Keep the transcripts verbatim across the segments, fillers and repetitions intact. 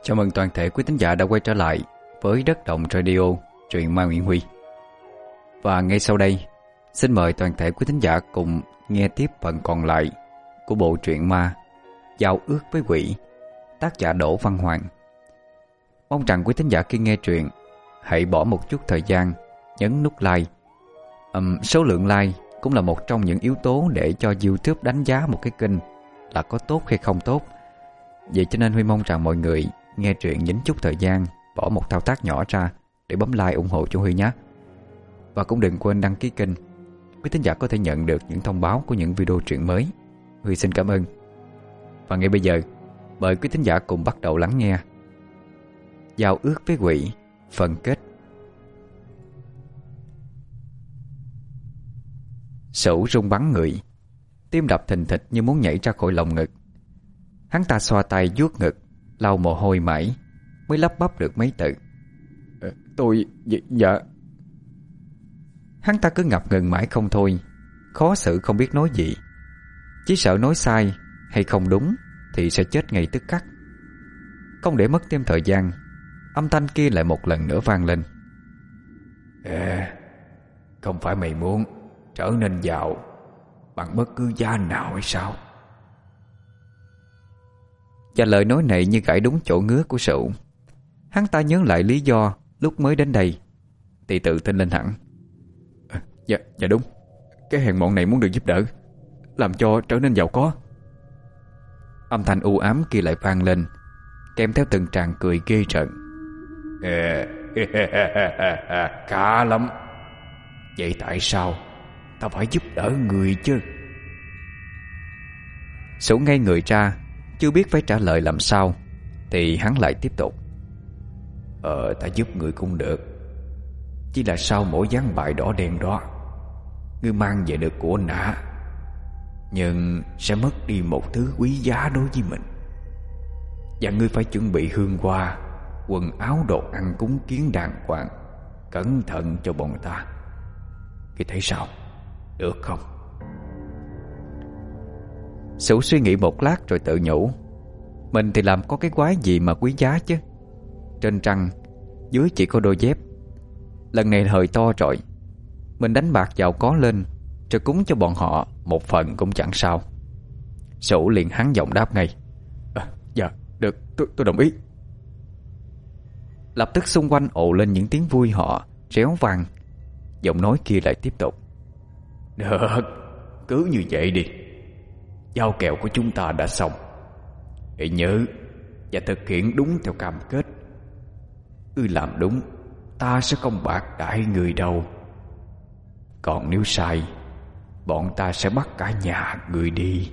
Chào mừng toàn thể quý thính giả đã quay trở lại với Đất Động Radio, truyện ma Nguyễn Huy. Và ngay sau đây, xin mời toàn thể quý thính giả cùng nghe tiếp phần còn lại của bộ truyện ma Giao ước với quỷ, tác giả Đỗ Văn Hoàng. Mong rằng quý thính giả khi nghe truyện hãy bỏ một chút thời gian nhấn nút like. um, Số lượng like cũng là một trong những yếu tố để cho YouTube đánh giá một cái kênh là có tốt hay không tốt. Vậy cho nên Huy mong rằng mọi người nghe truyện nhín chút thời gian, bỏ một thao tác nhỏ ra để bấm like ủng hộ cho Huy nhé. Và cũng đừng quên đăng ký kênh, quý thính giả có thể nhận được những thông báo của những video truyện mới. Huy xin cảm ơn. Và ngay bây giờ, mời quý thính giả cùng bắt đầu lắng nghe Giao ước với quỷ, phần kết. Sửu rung bắn người, tim đập thình thịch như muốn nhảy ra khỏi lồng ngực. Hắn ta xoa tay vuốt ngực, lau mồ hôi mãi mới lắp bắp được mấy từ. à, Tôi... Dạ, dạ Hắn ta cứ ngập ngừng mãi không thôi, khó xử không biết nói gì. Chỉ sợ nói sai hay không đúng thì sẽ chết ngay tức khắc. Không để mất thêm thời gian, âm thanh kia lại một lần nữa vang lên. à, Không phải mày muốn trở nên giàu bằng bất cứ giá nào hay sao? Và lời nói này như gãi đúng chỗ ngứa của Sửu. Hắn ta nhớ lại lý do lúc mới đến đây thì tự tin lên hẳn. à, Dạ, dạ đúng. Cái hèn mọn này muốn được giúp đỡ, làm cho trở nên giàu có. Âm thanh u ám kia lại vang lên, kèm theo từng tràng cười ghê rợn. Khá lắm. Vậy tại sao ta phải giúp đỡ người chứ? Sửu ngay người ra, chưa biết phải trả lời làm sao, thì hắn lại tiếp tục. Ờ ta giúp người cũng được, chỉ là sau mỗi ván bài đỏ đen đó, ngươi mang về được của nã, nhưng sẽ mất đi một thứ quý giá đối với mình. Và ngươi phải chuẩn bị hương hoa, quần áo đồ ăn cúng kiến đàng hoàng, cẩn thận cho bọn ta. Ngươi thấy sao? Được không? Sửu suy nghĩ một lát rồi tự nhủ, mình thì làm có cái quái gì mà quý giá chứ. Trên trăng, dưới chỉ có đôi dép. Lần này hời to rồi, mình đánh bạc giàu có lên rồi cúng cho bọn họ một phần cũng chẳng sao. Sửu liền hắn giọng đáp ngay. à, Dạ, được, tôi, tôi đồng ý. Lập tức xung quanh ồ lên những tiếng vui họ réo vang. Giọng nói kia lại tiếp tục. Được, cứ như vậy đi. Giao kèo của chúng ta đã xong. Hãy nhớ và thực hiện đúng theo cam kết. Cứ làm đúng, ta sẽ không bạc đãi người đâu. Còn nếu sai, bọn ta sẽ bắt cả nhà người đi.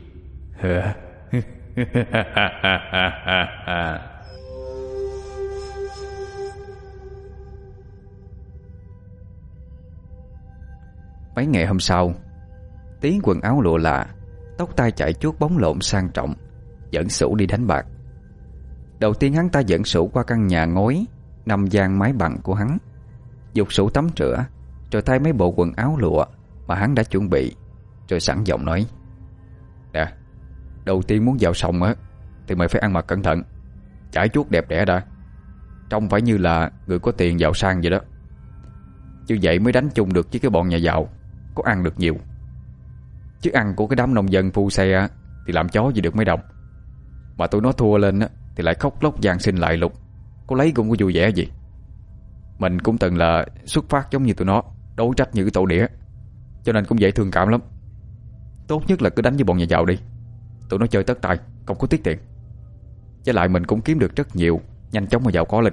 Mấy ngày hôm sau, Tí quần áo lụa lạ, tóc tai chải chuốt bóng lộn sang trọng, dẫn Sửu đi đánh bạc. Đầu tiên hắn ta dẫn Sửu qua căn nhà ngói nằm gian mái bằng của hắn, dục Sửu tắm rửa, rồi thay mấy bộ quần áo lụa mà hắn đã chuẩn bị, rồi sẵn giọng nói. Nè, đầu tiên muốn vào sòng á thì mày phải ăn mặc cẩn thận, chải chuốt đẹp đẽ đã, trông phải như là người có tiền giàu sang vậy đó. Như vậy mới đánh chung được với cái bọn nhà giàu, có ăn được nhiều. Chứ ăn của cái đám nông dân phu xe thì làm chó gì được mấy đồng. Mà tụi nó thua lên thì lại khóc lóc van xin lại lục, có lấy cũng có vui vẻ gì. Mình cũng từng là xuất phát giống như tụi nó, đối trách như cái tổ đĩa, cho nên cũng dễ thương cảm lắm. Tốt nhất là cứ đánh với bọn nhà giàu đi, tụi nó chơi tất tài, không có tiết tiền. Với lại mình cũng kiếm được rất nhiều, nhanh chóng mà giàu có lên.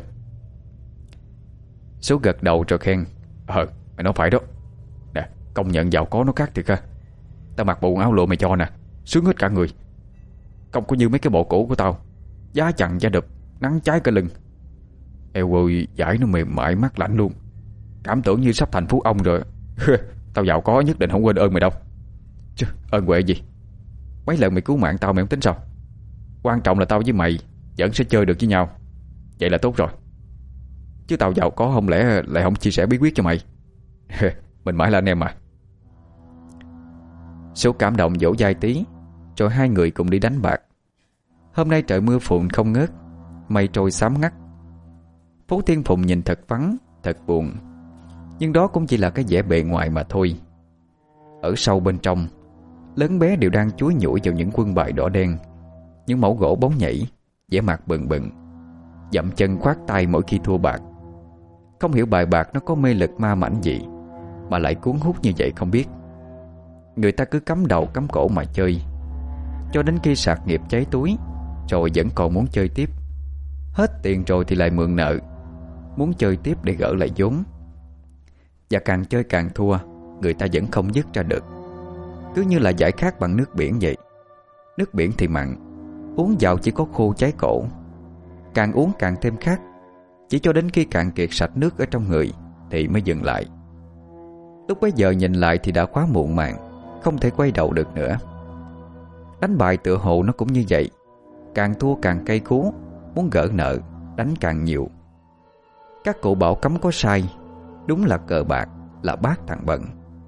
Số gật đầu rồi khen. Ờ, mày nói phải đó. Nè, công nhận giàu có nó khác thiệt ha. Tao mặc bộ quần áo lụa mày cho nè, sướng hết cả người. Không có như mấy cái bộ cũ của tao, giá chằng da đụp, nắng cháy cả lưng. Eo ơi, vải nó mềm mại mát lạnh luôn, cảm tưởng như sắp thành phú ông rồi. Tao giàu có nhất định không quên ơn mày đâu. Chứ ơn huệ gì, mấy lần mày cứu mạng tao mày không tính sao. Quan trọng là tao với mày vẫn sẽ chơi được với nhau, vậy là tốt rồi. Chứ tao giàu có không lẽ lại không chia sẻ bí quyết cho mày. Mình mãi là anh em mà. Số cảm động dỗ dai Tí, rồi hai người cùng đi đánh bạc. Hôm nay trời mưa phùn không ngớt, mây trôi xám ngắt. Phố Thiên Phùng nhìn thật vắng, thật buồn. Nhưng đó cũng chỉ là cái vẻ bề ngoài mà thôi. Ở sâu bên trong, lớn bé đều đang chúi nhủi vào những quân bài đỏ đen, những mẫu gỗ bóng nhảy, vẻ mặt bừng bừng, dậm chân khoát tay mỗi khi thua bạc. Không hiểu bài bạc nó có mê lực ma mãnh gì mà lại cuốn hút như vậy không biết. Người ta cứ cắm đầu cắm cổ mà chơi, cho đến khi sạc nghiệp cháy túi, rồi vẫn còn muốn chơi tiếp. Hết tiền rồi thì lại mượn nợ, muốn chơi tiếp để gỡ lại vốn. Và càng chơi càng thua, người ta vẫn không dứt ra được. Cứ như là giải khát bằng nước biển vậy. Nước biển thì mặn, uống vào chỉ có khô cháy cổ. Càng uống càng thêm khát, chỉ cho đến khi cạn kiệt sạch nước ở trong người thì mới dừng lại. Lúc bấy giờ nhìn lại thì đã quá muộn màng, không thể quay đầu được nữa. Đánh bài tựa hồ nó cũng như vậy, càng thua càng cay cú, muốn gỡ nợ, đánh càng nhiều. Các cụ bảo cấm có sai, đúng là cờ bạc là bát thằng bận.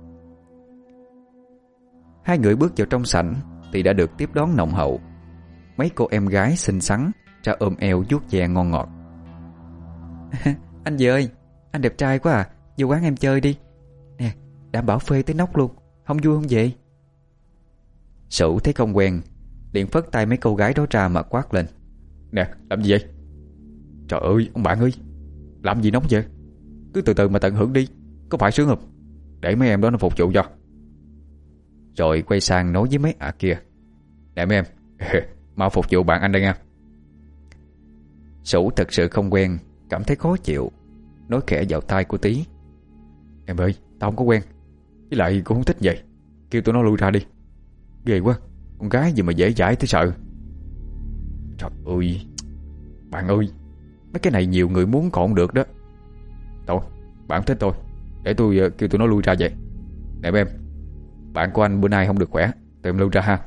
Hai người bước vào trong sảnh thì đã được tiếp đón nồng hậu. Mấy cô em gái xinh xắn ra ôm eo vuốt ve ngon ngọt. Anh dì ơi, anh đẹp trai quá à, vô quán em chơi đi. Nè, đảm bảo phê tới nóc luôn, không vui không vậy? Sửu thấy không quen, liền phất tay mấy cô gái đó ra mà quát lên. Nè, làm gì vậy? Trời ơi, ông bạn ơi, làm gì nóng vậy? Cứ từ từ mà tận hưởng đi, có phải sướng không? Để mấy em đó nó phục vụ cho. Rồi quay sang nói với mấy ả kia. Nè mấy em, mau phục vụ bạn anh đây nha. Sửu thật sự không quen, cảm thấy khó chịu, nói khẽ vào tai của Tí. Em ơi, tao không có quen, với lại cũng không thích vậy, kêu tụi nó lui ra đi. Ghê quá, con gái gì mà dễ dãi thế sợ. Trời ơi, bạn ơi, mấy cái này nhiều người muốn còn không được đó. Thôi, bạn thích tôi, để tôi uh, kêu tụi nó lui ra vậy. Nè em, bạn của anh bữa nay không được khỏe, tụi em lui ra ha.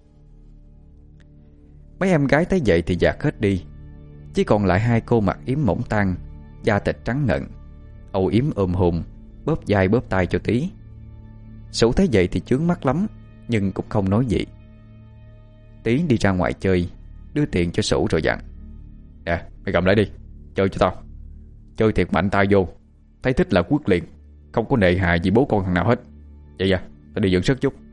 Mấy em gái thấy vậy thì dạt hết đi, chỉ còn lại hai cô mặc yếm mỏng tang, da thịt trắng ngần, âu yếm ôm hùng, bóp vai bóp tay cho Tí. Sửu thấy vậy thì chướng mắt lắm, nhưng cũng không nói gì. Tí đi ra ngoài chơi, đưa tiền cho Sửu rồi dặn. Nè, mày cầm lại đi, chơi cho tao. Chơi thiệt mạnh tay vô, thấy thích là quất liền, không có nề hà gì bố con thằng nào hết. Vậy à, tao đi dưỡng sức chút.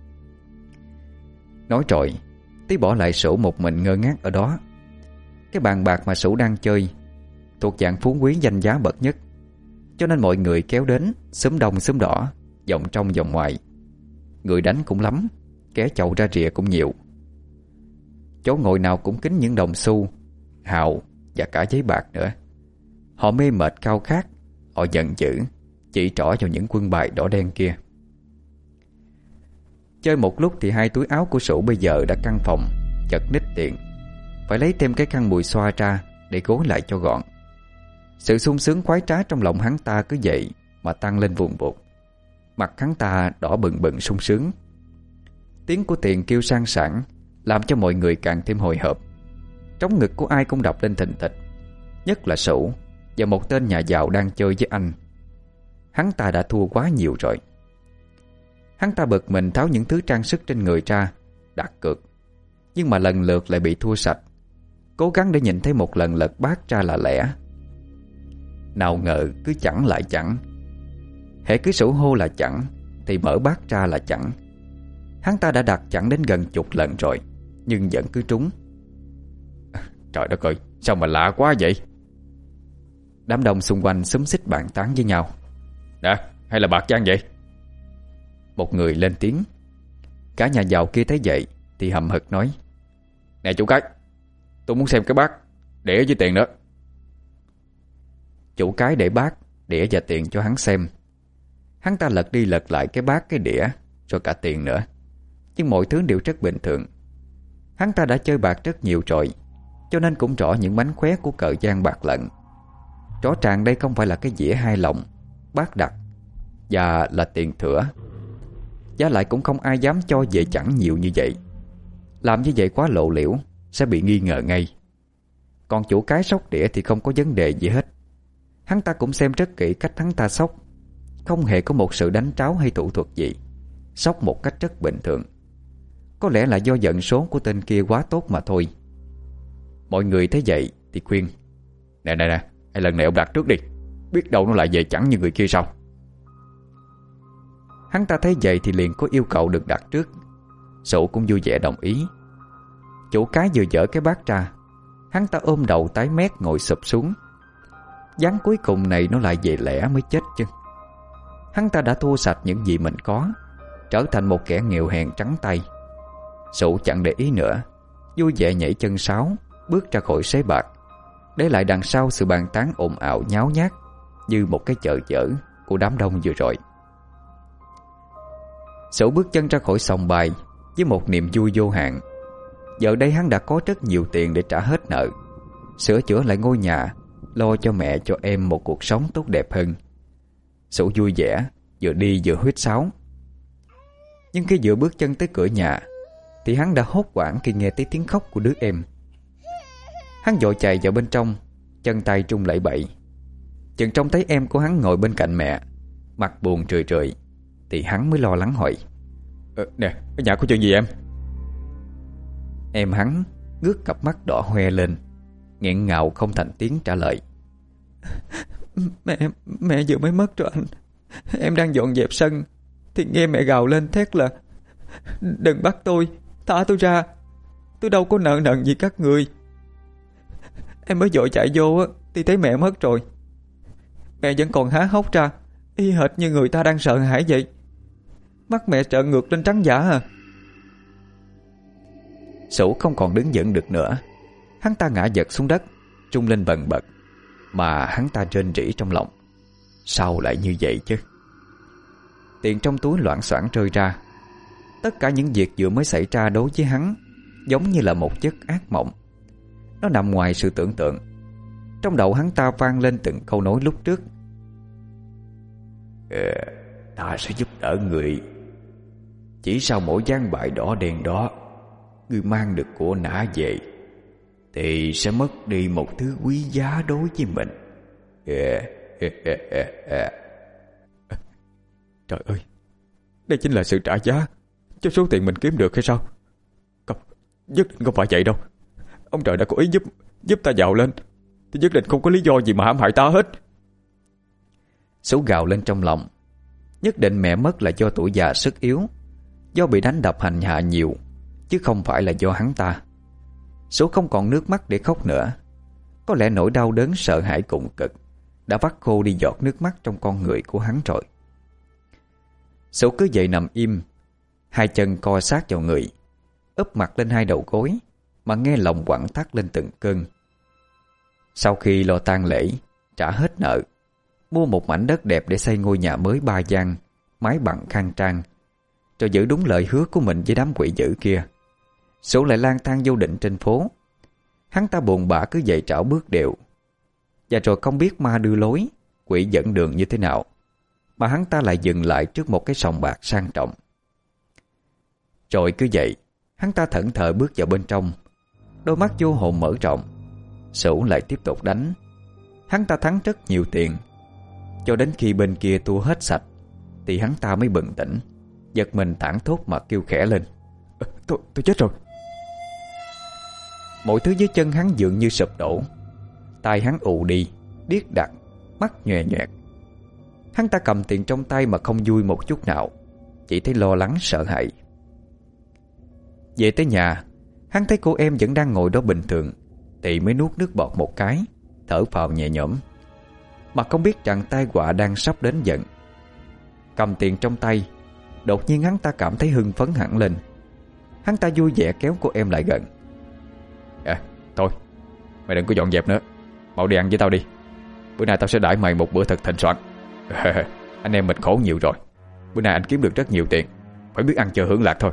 Nói rồi, Tí bỏ lại Sửu một mình ngơ ngác ở đó. Cái bàn bạc mà Sửu đang chơi thuộc dạng phú quý danh giá bậc nhất, cho nên mọi người kéo đến, xúm đông xúm đỏ, vòng trong vòng ngoài. Người đánh cũng lắm, kẻ chậu ra rìa cũng nhiều. Chỗ ngồi nào cũng kín những đồng xu, hào và cả giấy bạc nữa. Họ mê mệt khao khát, họ giận dữ, chỉ trỏ vào những quân bài đỏ đen kia. Chơi một lúc thì hai túi áo của Sửu bây giờ đã căng phòng, chật ních tiện, phải lấy thêm cái khăn mùi xoa ra để gối lại cho gọn. Sự sung sướng khoái trá trong lòng hắn ta cứ vậy mà tăng lên vùn vụt. Mặt hắn ta đỏ bừng bừng sung sướng. Tiếng của tiền kêu sang sảng làm cho mọi người càng thêm hồi hộp. Trống ngực của ai cũng đập lên thình thịch, nhất là Sửu và một tên nhà giàu đang chơi với anh. Hắn ta đã thua quá nhiều rồi. Hắn ta bực mình tháo những thứ trang sức trên người ra, đặt cược, nhưng mà lần lượt lại bị thua sạch. Cố gắng để nhìn thấy một lần lật bát ra là lẻ. Nào ngờ cứ chẳng lại chẳng. Hễ cứ Sửu hô là chẳng thì mở bát ra là chẳng. Hắn ta đã đặt chẳng đến gần chục lần rồi, nhưng vẫn cứ trúng. Trời đất ơi, sao mà lạ quá vậy? Đám đông xung quanh xúm xít bàn tán với nhau. Nè, hay là bạc chăng vậy? Một người lên tiếng. Cả nhà giàu kia thấy vậy thì hậm hực nói. Nè chủ cái, tôi muốn xem cái bát, đĩa với tiền nữa. Chủ cái để bát, đĩa và tiền cho hắn xem. Hắn ta lật đi lật lại cái bát, cái đĩa, rồi cả tiền nữa. Nhưng mọi thứ đều rất bình thường. Hắn ta đã chơi bạc rất nhiều rồi, cho nên cũng rõ những mánh khóe của cờ giang bạc lận. Rõ ràng đây không phải là cái dĩa hai lòng, bát đặt và là tiền thừa. Giá lại cũng không ai dám cho về chẳng nhiều như vậy. Làm như vậy quá lộ liễu, sẽ bị nghi ngờ ngay. Còn chủ cái sóc đĩa thì không có vấn đề gì hết. Hắn ta cũng xem rất kỹ cách hắn ta sóc, không hề có một sự đánh tráo hay thủ thuật gì. Sóc một cách rất bình thường. Có lẽ là do vận số của tên kia quá tốt mà thôi. Mọi người thấy vậy thì khuyên: Nè nè nè, hay lần này ông đặt trước đi, biết đâu nó lại về chẳng như người kia sao. Hắn ta thấy vậy thì liền có yêu cầu được đặt trước. Sủ cũng vui vẻ đồng ý. Chủ cái vừa dở cái bát ra, hắn ta ôm đầu tái mét ngồi sụp xuống. Ván cuối cùng này nó lại về lẽ mới chết chứ. Hắn ta đã thua sạch những gì mình có, trở thành một kẻ nghèo hèn trắng tay. Sủ chẳng để ý nữa, vui vẻ nhảy chân sáo, bước ra khỏi sới bạc, để lại đằng sau sự bàn tán ồn ào nháo nhác như một cái chợ chở của đám đông vừa rồi. Sủ bước chân ra khỏi sòng bài với một niềm vui vô hạn. Giờ đây hắn đã có rất nhiều tiền để trả hết nợ, sửa chữa lại ngôi nhà, lo cho mẹ cho em một cuộc sống tốt đẹp hơn. Sủ vui vẻ, vừa đi vừa huýt sáo. Nhưng khi vừa bước chân tới cửa nhà thì hắn đã hốt hoảng khi nghe thấy tiếng khóc của đứa em. Hắn vội chạy vào bên trong, chân tay trung lẩy bẩy. Chừng trông thấy em của hắn ngồi bên cạnh mẹ, mặt buồn rười rượi, thì hắn mới lo lắng hỏi: ờ, Nè, ở nhà có chuyện gì em? Em hắn ngước cặp mắt đỏ hoe lên, nghẹn ngào không thành tiếng trả lời: Mẹ, mẹ vừa mới mất rồi anh. Em đang dọn dẹp sân thì nghe mẹ gào lên thét là: Đừng bắt tôi, thả tôi ra, tôi đâu có nợ nần gì các người. Em mới vội chạy vô thì thấy mẹ mất rồi. Mẹ vẫn còn há hốc ra, y hệt như người ta đang sợ hãi vậy. Mắt mẹ trợn ngược lên trắng dã à. Sủ không còn đứng vững được nữa. Hắn ta ngã giật xuống đất, trung lên bần bật, mà hắn ta rên rỉ trong lòng: Sao lại như vậy chứ? Tiền trong túi loảng xoảng rơi ra. Tất cả những việc vừa mới xảy ra đối với hắn giống như là một giấc ác mộng. Nó nằm ngoài sự tưởng tượng. Trong đầu hắn ta vang lên từng câu nói lúc trước: ờ, Ta sẽ giúp đỡ người. Chỉ sau mỗi ván bài đỏ đen đó, người mang được của nã về thì sẽ mất đi một thứ quý giá đối với mình. Trời ơi, đây chính là sự trả giá cho số tiền mình kiếm được hay sao? Không, nhất định không phải vậy đâu. Ông trời đã có ý giúp giúp ta giàu lên thì nhất định không có lý do gì mà hãm hại ta hết. Sủ gào lên trong lòng. Nhất định mẹ mất là do tuổi già sức yếu, do bị đánh đập hành hạ nhiều, chứ không phải là do hắn ta. Sủ không còn nước mắt để khóc nữa. Có lẽ nỗi đau đớn sợ hãi cùng cực đã vắt khô đi giọt nước mắt trong con người của hắn rồi. Sủ cứ vậy nằm im, hai chân co sát vào người, úp mặt lên hai đầu gối, mà nghe lòng quặn thắt lên từng cơn. Sau khi lo tang lễ, trả hết nợ, mua một mảnh đất đẹp để xây ngôi nhà mới ba gian, mái bằng khang trang, rồi giữ đúng lời hứa của mình với đám quỷ dữ kia, Sủ lại lang thang vô định trên phố. Hắn ta buồn bã cứ vậy trảo bước đều. Và rồi không biết ma đưa lối, quỷ dẫn đường như thế nào, mà hắn ta lại dừng lại trước một cái sòng bạc sang trọng. Rồi cứ vậy, hắn ta thẫn thờ bước vào bên trong. Đôi mắt vô hồn mở rộng. Sủ lại tiếp tục đánh. Hắn ta thắng rất nhiều tiền, cho đến khi bên kia thua hết sạch thì hắn ta mới bừng tỉnh, giật mình thảng thốt mà kêu khẽ lên: à, tôi, tôi chết rồi. Mọi thứ dưới chân hắn dường như sụp đổ. Tai hắn ù đi, điếc đặc, mắt nhòe nhòe. Hắn ta cầm tiền trong tay mà không vui một chút nào, chỉ thấy lo lắng sợ hãi. Về tới nhà, hắn thấy cô em vẫn đang ngồi đó bình thường, thì mới nuốt nước bọt một cái, thở phào nhẹ nhõm, mà không biết rằng tai họa đang sắp đến dần. Cầm tiền trong tay, đột nhiên hắn ta cảm thấy hưng phấn hẳn lên. Hắn ta vui vẻ kéo cô em lại gần: À, thôi, mày đừng có dọn dẹp nữa, mau đi ăn với tao đi. Bữa nay tao sẽ đãi mày một bữa thật thịnh soạn. Anh em mình khổ nhiều rồi, bữa nay anh kiếm được rất nhiều tiền, phải biết ăn chơi hưởng lạc thôi.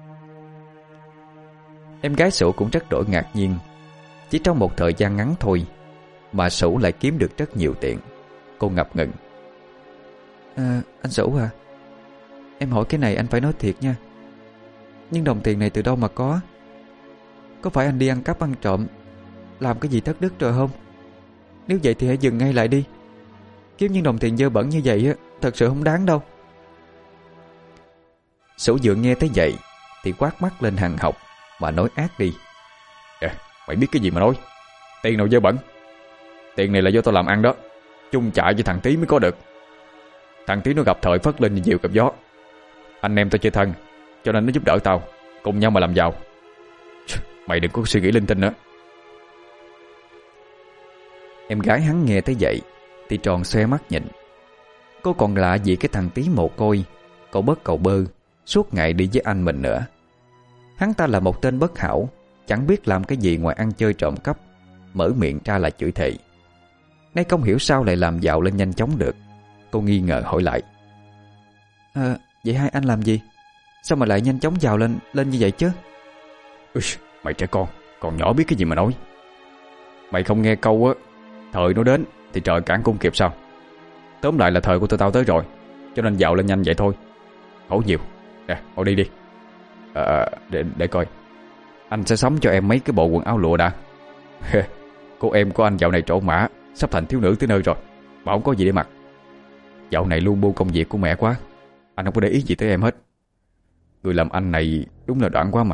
Em gái Sủ cũng rất đổi ngạc nhiên. Chỉ trong một thời gian ngắn thôi mà Sủ lại kiếm được rất nhiều tiền. Cô ngập ngừng: à, Anh Sủ à, em hỏi cái này anh phải nói thiệt nha. Nhưng đồng tiền này từ đâu mà có? Có phải anh đi ăn cắp ăn trộm, làm cái gì thất đức rồi không? Nếu vậy thì hãy dừng ngay lại đi. Kiếm những đồng tiền dơ bẩn như vậy thật sự không đáng đâu. Sủ vừa nghe thấy vậy thì quát mắt lên hằn học mà nói ác đi: À, mày biết cái gì mà nói? Tiền nào dơ bẩn. Tiền này là do tao làm ăn đó, chung chạy với thằng Tí mới có được. Thằng Tí nó gặp thời phất lên như diều gặp gió. Anh em tao chơi thân, cho nên nó giúp đỡ tao, cùng nhau mà làm giàu. Mày đừng có suy nghĩ linh tinh nữa. Em gái hắn nghe tới vậy thì tròn xoe mắt nhìn. Cô còn lạ gì cái thằng Tí mồ côi, cậu bớt cậu bơ, suốt ngày đi với anh mình nữa. Hắn ta là một tên bất hảo, chẳng biết làm cái gì ngoài ăn chơi trộm cắp, mở miệng ra là chửi thề. Nay không hiểu sao lại làm giàu lên nhanh chóng được. Cô nghi ngờ hỏi lại: à, vậy hai anh làm gì? Sao mà lại nhanh chóng giàu lên lên như vậy chứ? Ui, mày trẻ con, còn nhỏ biết cái gì mà nói. Mày không nghe câu á, thời nó đến thì trời cản cung kịp sao? Tóm lại là thời của tụi tao tới rồi, cho nên giàu lên nhanh vậy thôi. Hổ nhiều. Nè, mau đi đi. À, để, để coi, anh sẽ sắm cho em mấy cái bộ quần áo lụa đã. Cô em của anh dạo này trổ mã, sắp thành thiếu nữ tới nơi rồi, mà không có gì để mặc. Dạo này lu bu công việc của mẹ quá, anh không có để ý gì tới em hết. Người làm anh này đúng là đoạn quá mà.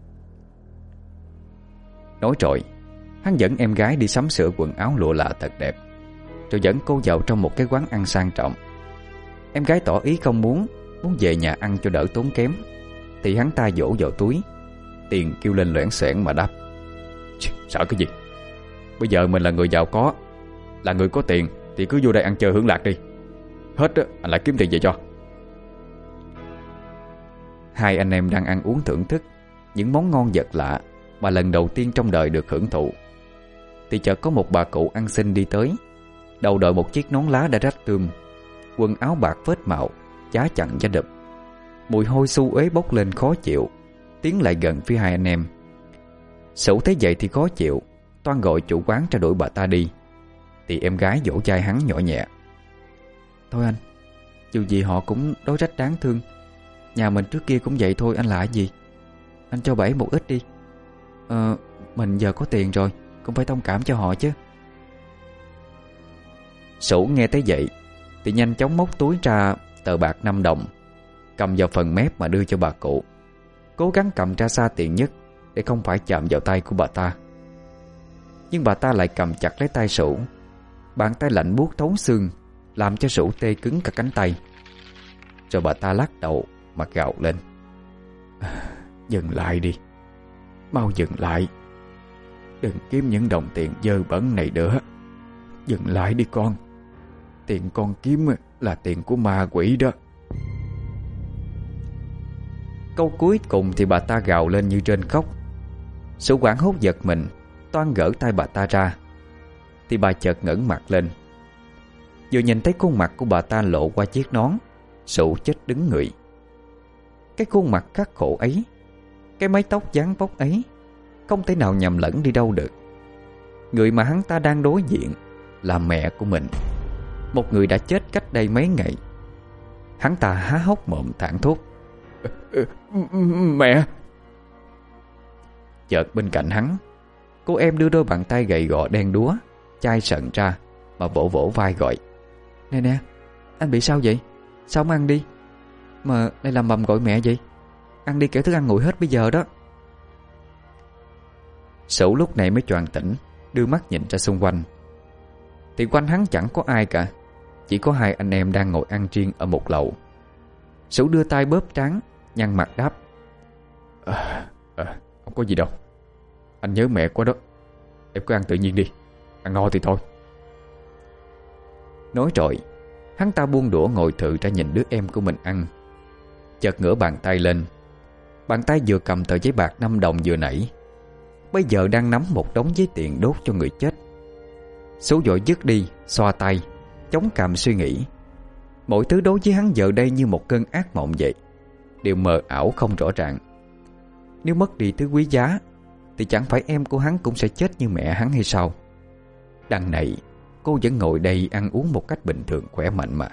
Nói rồi, hắn dẫn em gái đi sắm sửa quần áo lụa lạ thật đẹp, rồi dẫn cô vào trong một cái quán ăn sang trọng. Em gái tỏ ý không muốn, muốn về nhà ăn cho đỡ tốn kém, thì hắn ta vỗ vào túi, tiền kêu lên loẻn xoẻn mà đáp: Sợ cái gì? Bây giờ mình là người giàu có, là người có tiền, thì cứ vô đây ăn chơi hưởng lạc đi. Hết á, anh lại kiếm tiền về cho. Hai anh em đang ăn uống thưởng thức những món ngon vật lạ mà lần đầu tiên trong đời được hưởng thụ, thì chợt có một bà cụ ăn xin đi tới. Đầu đội một chiếc nón lá đã rách tươm, quần áo bạc phết màu, chá chặn da đụp. Mùi hôi xu uế bốc lên khó chịu, tiến lại gần phía hai anh em. Sửu thấy vậy thì khó chịu, toan gọi chủ quán ra đuổi bà ta đi, thì em gái vỗ vai hắn nhỏ nhẹ: Thôi anh, dù gì họ cũng đối rách đáng thương. Nhà mình trước kia cũng vậy thôi, anh là gì? Anh cho bà ấy một ít đi. Ờ, mình giờ có tiền rồi, cũng phải thông cảm cho họ chứ. Sửu nghe tới vậy thì nhanh chóng móc túi ra tờ bạc năm đồng, cầm vào phần mép mà đưa cho bà cụ, cố gắng cầm ra xa tiền nhất để không phải chạm vào tay của bà ta. Nhưng bà ta lại cầm chặt lấy tay Sửu, bàn tay lạnh buốt thấu xương, làm cho Sửu tê cứng cả cánh tay. Rồi bà ta lắc đầu mà gào lên: Dừng lại đi, mau dừng lại. Đừng kiếm những đồng tiền dơ bẩn này nữa. Dừng lại đi con. Tiền con kiếm là tiền của ma quỷ đó. Câu cuối cùng thì bà ta gào lên như trên khóc. Sửu hoảng hốt giật mình, toan gỡ tay bà ta ra, thì bà chợt ngẩng mặt lên. Vừa nhìn thấy khuôn mặt của bà ta lộ qua chiếc nón, Sửu chết đứng người. Cái khuôn mặt khắc khổ ấy, cái mái tóc dáng vóc ấy, không thể nào nhầm lẫn đi đâu được. Người mà hắn ta đang đối diện là mẹ của mình, một người đã chết cách đây mấy ngày. Hắn ta há hốc mồm thảng thốt: Mẹ! Chợt bên cạnh hắn, cô em đưa đôi bàn tay gầy gò đen đúa, chai sận ra mà vỗ vỗ vai gọi: Nè nè, anh bị sao vậy? Sao không ăn đi? Mà lại làm bầm gọi mẹ vậy? Ăn đi, kẻo thức ăn nguội hết bây giờ đó. Sửu lúc này mới choàng tỉnh, đưa mắt nhìn ra xung quanh. Thì quanh hắn chẳng có ai cả, chỉ có hai anh em đang ngồi ăn riêng ở một lầu. Sửu đưa tay bóp trán, nhăn mặt đáp: à, à, Không có gì đâu. Anh nhớ mẹ quá đó. Em cứ ăn tự nhiên đi, ăn no thì thôi. Nói rồi, hắn ta buông đũa ngồi thự ra nhìn đứa em của mình ăn. Chợt ngửa bàn tay lên. Bàn tay vừa cầm tờ giấy bạc năm đồng vừa nãy, bây giờ đang nắm một đống giấy tiền đốt cho người chết. Sửu vội dứt đi, xoa tay, chống cằm suy nghĩ. Mọi thứ đối với hắn giờ đây như một cơn ác mộng vậy, đều mờ ảo không rõ ràng. Nếu mất đi thứ quý giá thì chẳng phải em của hắn cũng sẽ chết như mẹ hắn hay sao? Đằng này cô vẫn ngồi đây ăn uống một cách bình thường khỏe mạnh mà.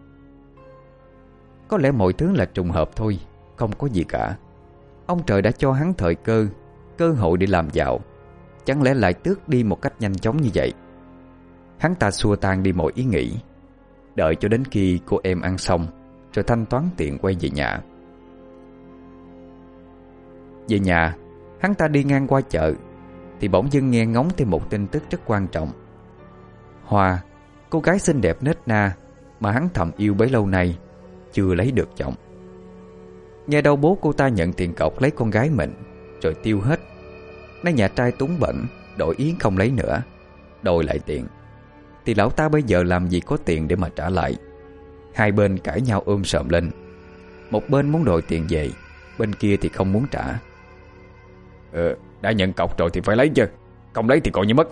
Có lẽ mọi thứ là trùng hợp thôi, không có gì cả. Ông trời đã cho hắn thời cơ, cơ hội để làm giàu, chẳng lẽ lại tước đi một cách nhanh chóng như vậy? Hắn ta xua tan đi mọi ý nghĩ, đợi cho đến khi cô em ăn xong rồi thanh toán tiền quay về nhà. Về nhà, hắn ta đi ngang qua chợ, thì bỗng dưng nghe ngóng thêm một tin tức rất quan trọng. Hoa, cô gái xinh đẹp nết na mà hắn thầm yêu bấy lâu nay, chưa lấy được chồng. Nghe đâu bố cô ta nhận tiền cọc lấy con gái mình rồi tiêu hết. Nay nhà trai túng bẩn, đổi ý không lấy nữa, đòi lại tiền, thì lão ta bây giờ làm gì có tiền để mà trả lại. Hai bên cãi nhau ôm sợm lên. Một bên muốn đòi tiền về, bên kia thì không muốn trả. Ờ, đã nhận cọc rồi thì phải lấy chứ, không lấy thì coi như mất.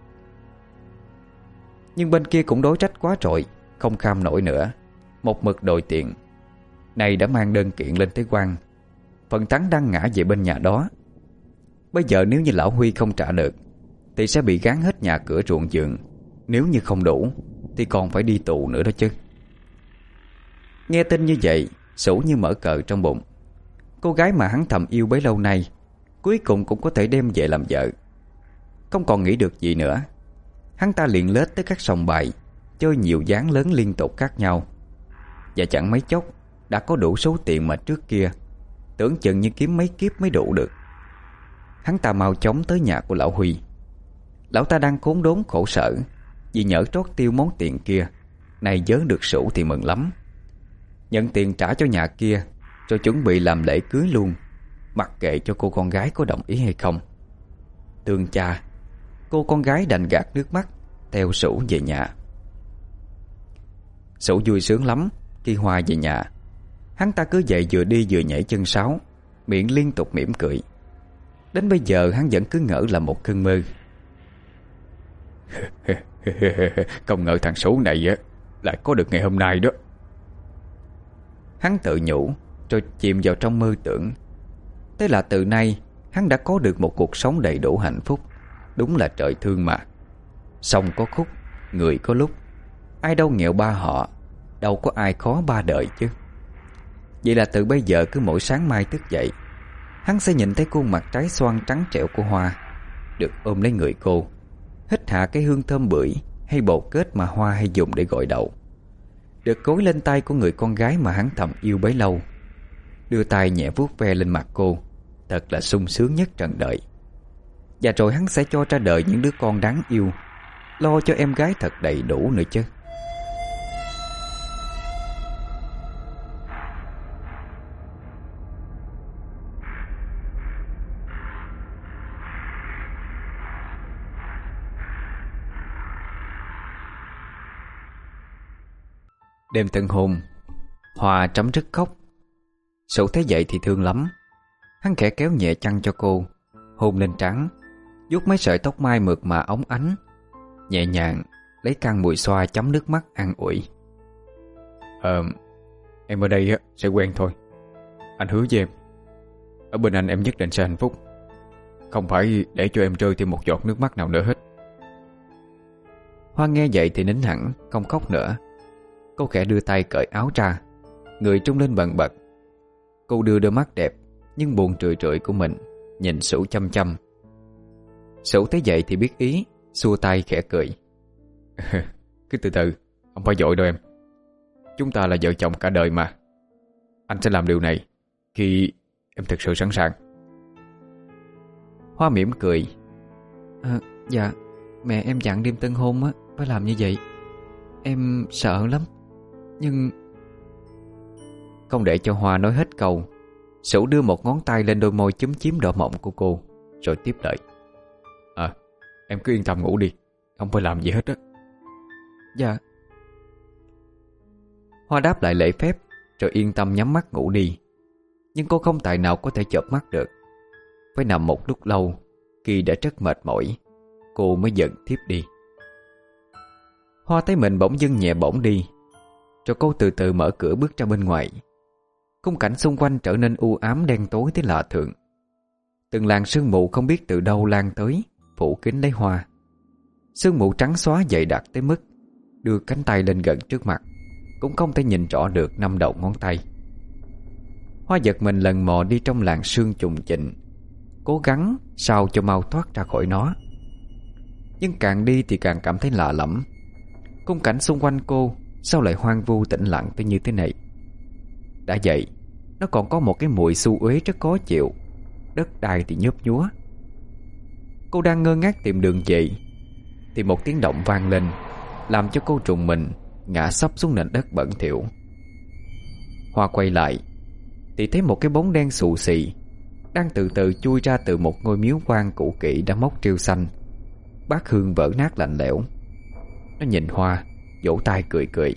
Nhưng bên kia cũng đối trách quá rồi, không kham nổi nữa, một mực đòi tiền. Này đã mang đơn kiện lên tới quan, phần thắng đang ngã về bên nhà đó. Bây giờ nếu như lão Huy không trả được thì sẽ bị gán hết nhà cửa ruộng vườn. Nếu như không đủ thì còn phải đi tù nữa đó chứ. Nghe tin như vậy, Sủ như mở cờ trong bụng. Cô gái mà hắn thầm yêu bấy lâu nay cuối cùng cũng có thể đem về làm vợ. Không còn nghĩ được gì nữa, hắn ta liền lết tới các sòng bài, chơi nhiều ván lớn liên tục khác nhau. Và chẳng mấy chốc đã có đủ số tiền mà trước kia tưởng chừng như kiếm mấy kiếp mới đủ được. Hắn ta mau chóng tới nhà của lão Huy. Lão ta đang khốn đốn khổ sở vì nhỡ trót tiêu món tiền kia. Này vớ được Sủ thì mừng lắm, nhận tiền trả cho nhà kia, rồi chuẩn bị làm lễ cưới luôn, mặc kệ cho cô con gái có đồng ý hay không. Tương cha, cô con gái đành gạt nước mắt theo Sủ về nhà. Sủ vui sướng lắm khi Hoa về nhà. Hắn ta cứ vậy vừa đi vừa nhảy chân sáo, miệng liên tục mỉm cười. Đến bây giờ hắn vẫn cứ ngỡ là một cơn mơ. Không ngờ thằng Sủ này á lại có được ngày hôm nay đó. Hắn tự nhủ rồi chìm vào trong mơ tưởng. Thế là từ nay hắn đã có được một cuộc sống đầy đủ hạnh phúc. Đúng là trời thương mà. Sông có khúc, người có lúc. Ai đâu nghèo ba họ, đâu có ai khó ba đời chứ. Vậy là từ bây giờ cứ mỗi sáng mai thức dậy, hắn sẽ nhìn thấy khuôn mặt trái xoan trắng trẻo của Hoa, được ôm lấy người cô, hít hạ cái hương thơm bưởi hay bột kết mà Hoa hay dùng để gội đầu, được gối lên tay của người con gái mà hắn thầm yêu bấy lâu, đưa tay nhẹ vuốt ve lên mặt cô. Thật là sung sướng nhất trần đời. Và rồi hắn sẽ cho ra đời những đứa con đáng yêu, lo cho em gái thật đầy đủ nữa chứ. Đêm tân hôn, Hoa trắm rứt khóc. Sủ thấy vậy thì thương lắm. Hắn khẽ kéo nhẹ chăn cho cô, hôn lên trán, vuốt mấy sợi tóc mai mượt mà óng ánh, nhẹ nhàng lấy khăn mùi xoa chấm nước mắt an ủi. Ờ, em ở đây á sẽ quen thôi. Anh hứa với em, ở bên anh em nhất định sẽ hạnh phúc, không phải để cho em rơi thêm một giọt nước mắt nào nữa hết. Hoa nghe vậy thì nín hẳn, không khóc nữa. Cô khẽ đưa tay cởi áo ra, người trung lên bần bật. Cô đưa đôi mắt đẹp nhưng buồn trười trượi của mình nhìn Sủ chăm chăm. Sủ thấy vậy thì biết ý, xua tay khẽ cười. Cứ từ từ, không phải vội đâu em. Chúng ta là vợ chồng cả đời mà. Anh sẽ làm điều này khi em thực sự sẵn sàng. Hoa mỉm cười. À, dạ, mẹ em dặn đêm tân hôn á phải làm như vậy. Em sợ lắm. Nhưng... Không để cho Hoa nói hết câu, Sủ đưa một ngón tay lên đôi môi chúm chím đỏ mọng của cô, rồi tiếp lời. À, em cứ yên tâm ngủ đi, không phải làm gì hết á. Dạ. Hoa đáp lại lễ phép, rồi yên tâm nhắm mắt ngủ đi. Nhưng cô không tài nào có thể chợp mắt được. Phải nằm một lúc lâu, khi đã rất mệt mỏi, cô mới dần thiếp đi. Hoa thấy mình bỗng dưng nhẹ bỗng đi, rồi cô từ từ mở cửa bước ra bên ngoài. Khung cảnh xung quanh trở nên u ám đen tối tới lạ thường. Từng làn sương mù không biết từ đâu lan tới, phủ kín lấy Hoa. Sương mù trắng xóa dày đặc tới mức đưa cánh tay lên gần trước mặt cũng không thể nhìn rõ được năm đầu ngón tay. Hoa giật mình lần mò đi trong làn sương trùng trịnh, cố gắng sao cho mau thoát ra khỏi nó. Nhưng càng đi thì càng cảm thấy lạ lẫm. Khung cảnh xung quanh cô sao lại hoang vu tĩnh lặng tới như thế này? Đã vậy, nó còn có một cái mùi xu uế rất khó chịu. Đất đai thì nhớp nhúa. Cô đang ngơ ngác tìm đường về thì một tiếng động vang lên, làm cho cô trùng mình ngã sấp xuống nền đất bẩn thỉu. Hoa quay lại thì thấy một cái bóng đen xù xì đang từ từ chui ra từ một ngôi miếu quan cũ kỹ đã mốc rêu xanh, bát hương vỡ nát lạnh lẽo. Nó nhìn Hoa, vỗ tay cười cười.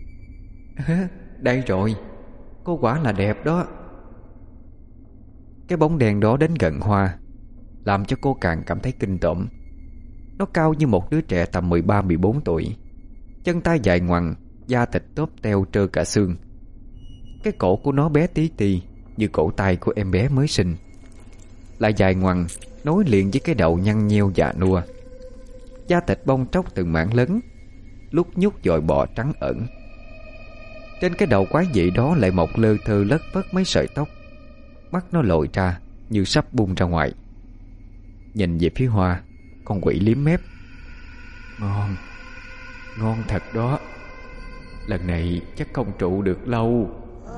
Đây rồi, cô quả là đẹp đó. Cái bóng đèn đó đến gần Hoa, làm cho cô càng cảm thấy kinh tởm. Nó cao như một đứa trẻ tầm mười ba mười bốn tuổi, chân tay dài ngoằng, da thịt tóp teo trơ cả xương. Cái cổ của nó bé tí ti như cổ tay của em bé mới sinh, lại dài ngoằng nối liền với cái đầu nhăn nheo già nua. Da thịt bong tróc từng mảng lớn, lúc nhúc dội bọ trắng ẩn. Trên cái đầu quái dị đó lại mọc lơ thơ lất phất mấy sợi tóc. Mắt nó lồi ra như sắp bung ra ngoài. Nhìn về phía Hoa, con quỷ liếm mép. Ngon, ngon thật đó. Lần này chắc không trụ được lâu.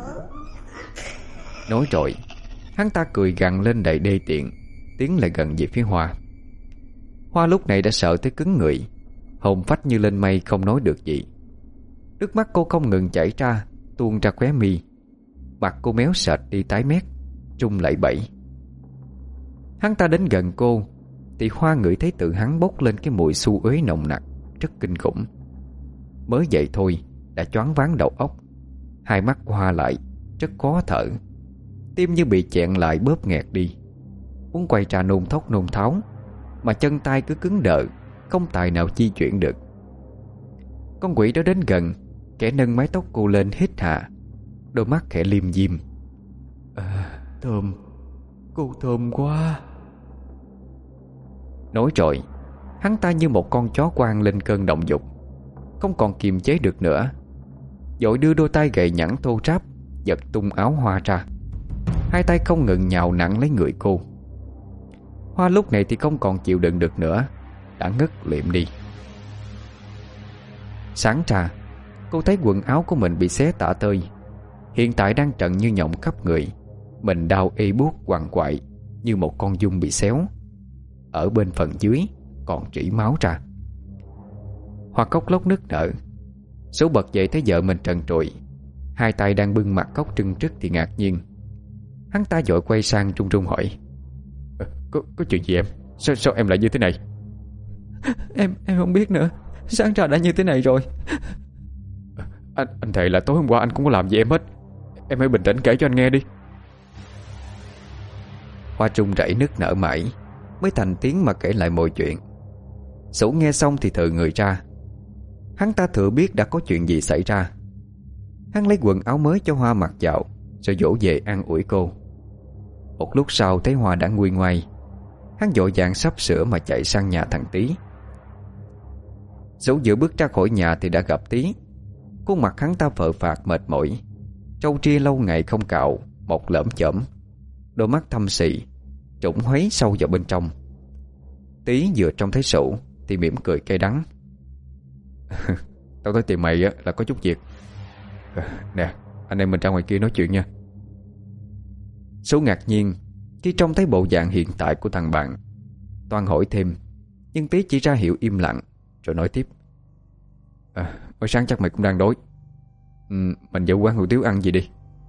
Nói rồi, hắn ta cười gằn lên đầy đê tiện, tiến lại gần về phía Hoa. Hoa lúc này đã sợ tới cứng người, hồn phách như lên mây không nói được gì. Nước mắt cô không ngừng chảy ra, tuôn ra khóe mi. Mặt cô méo sệt đi tái mét, trung lẩy bẩy. Hắn ta đến gần cô thì Hoa ngửi thấy tự hắn bốc lên cái mùi xu uế nồng nặc, rất kinh khủng. Mới dậy thôi đã choáng váng đầu óc. Hai mắt của Hoa lại rất khó thở, tim như bị chẹn lại bóp nghẹt đi. Muốn quay ra nôn thốc nôn tháo, mà chân tay cứ cứng đờ, không tài nào di chuyển được. Con quỷ đó đến gần, kẻ nâng mái tóc cô lên hít hà, đôi mắt khẽ liêm diêm. À, thơm, cô thơm quá. Nói rồi, hắn ta như một con chó quang lên cơn động dục, không còn kiềm chế được nữa, vội đưa đôi tay gầy nhẵn thô ráp giật tung áo Hoa ra. Hai tay không ngừng nhào nặng lấy người cô. Hoa lúc này thì không còn chịu đựng được nữa, đã ngất liệm đi. Sáng ra, cô thấy quần áo của mình bị xé tả tơi, hiện tại đang trần như nhộng khắp người. Mình đau ê buốt quằn quại như một con giun bị xéo. Ở bên phần dưới còn rỉ máu ra. Hoa khóc lóc nức nở. Số bật dậy thấy vợ mình trần trụi, hai tay đang bưng mặt khóc trưng trức thì ngạc nhiên. Hắn ta vội quay sang trung trung hỏi: à, có, có chuyện gì em? Sao, sao em lại như thế này? Em em không biết nữa. Sáng ra đã như thế này rồi. à, Anh anh thề là tối hôm qua anh cũng có làm gì em hết. Em hãy bình tĩnh kể cho anh nghe đi. Hoa trung rẩy nức nở mãi mới thành tiếng mà kể lại mọi chuyện. Sủ nghe xong thì thừ người ra. Hắn ta thừa biết đã có chuyện gì xảy ra. Hắn lấy quần áo mới cho Hoa mặc vào, rồi dỗ về an ủi cô. Một lúc sau thấy Hoa đã nguôi ngoai, hắn vội vàng sắp sửa mà chạy sang nhà thằng Tý. Sủ vừa bước ra khỏi nhà thì đã gặp Tý. Khuôn mặt hắn ta phờ phạc mệt mỏi, râu ria lâu ngày không cạo mọc lởm chởm, đôi mắt thâm xị trũng huấy sâu vào bên trong. Tý vừa trông thấy Sủ thì mỉm cười cay đắng. Tao tới tìm mày là có chút việc. à, Nè, anh em mình ra ngoài kia nói chuyện nha. Sủ ngạc nhiên khi trông thấy bộ dạng hiện tại của thằng bạn, toan hỏi thêm, nhưng Tý chỉ ra hiệu im lặng, rồi nói tiếp. À, mới sáng chắc mày cũng đang đói. ừ, Mình vào quán hủ tiếu ăn gì đi.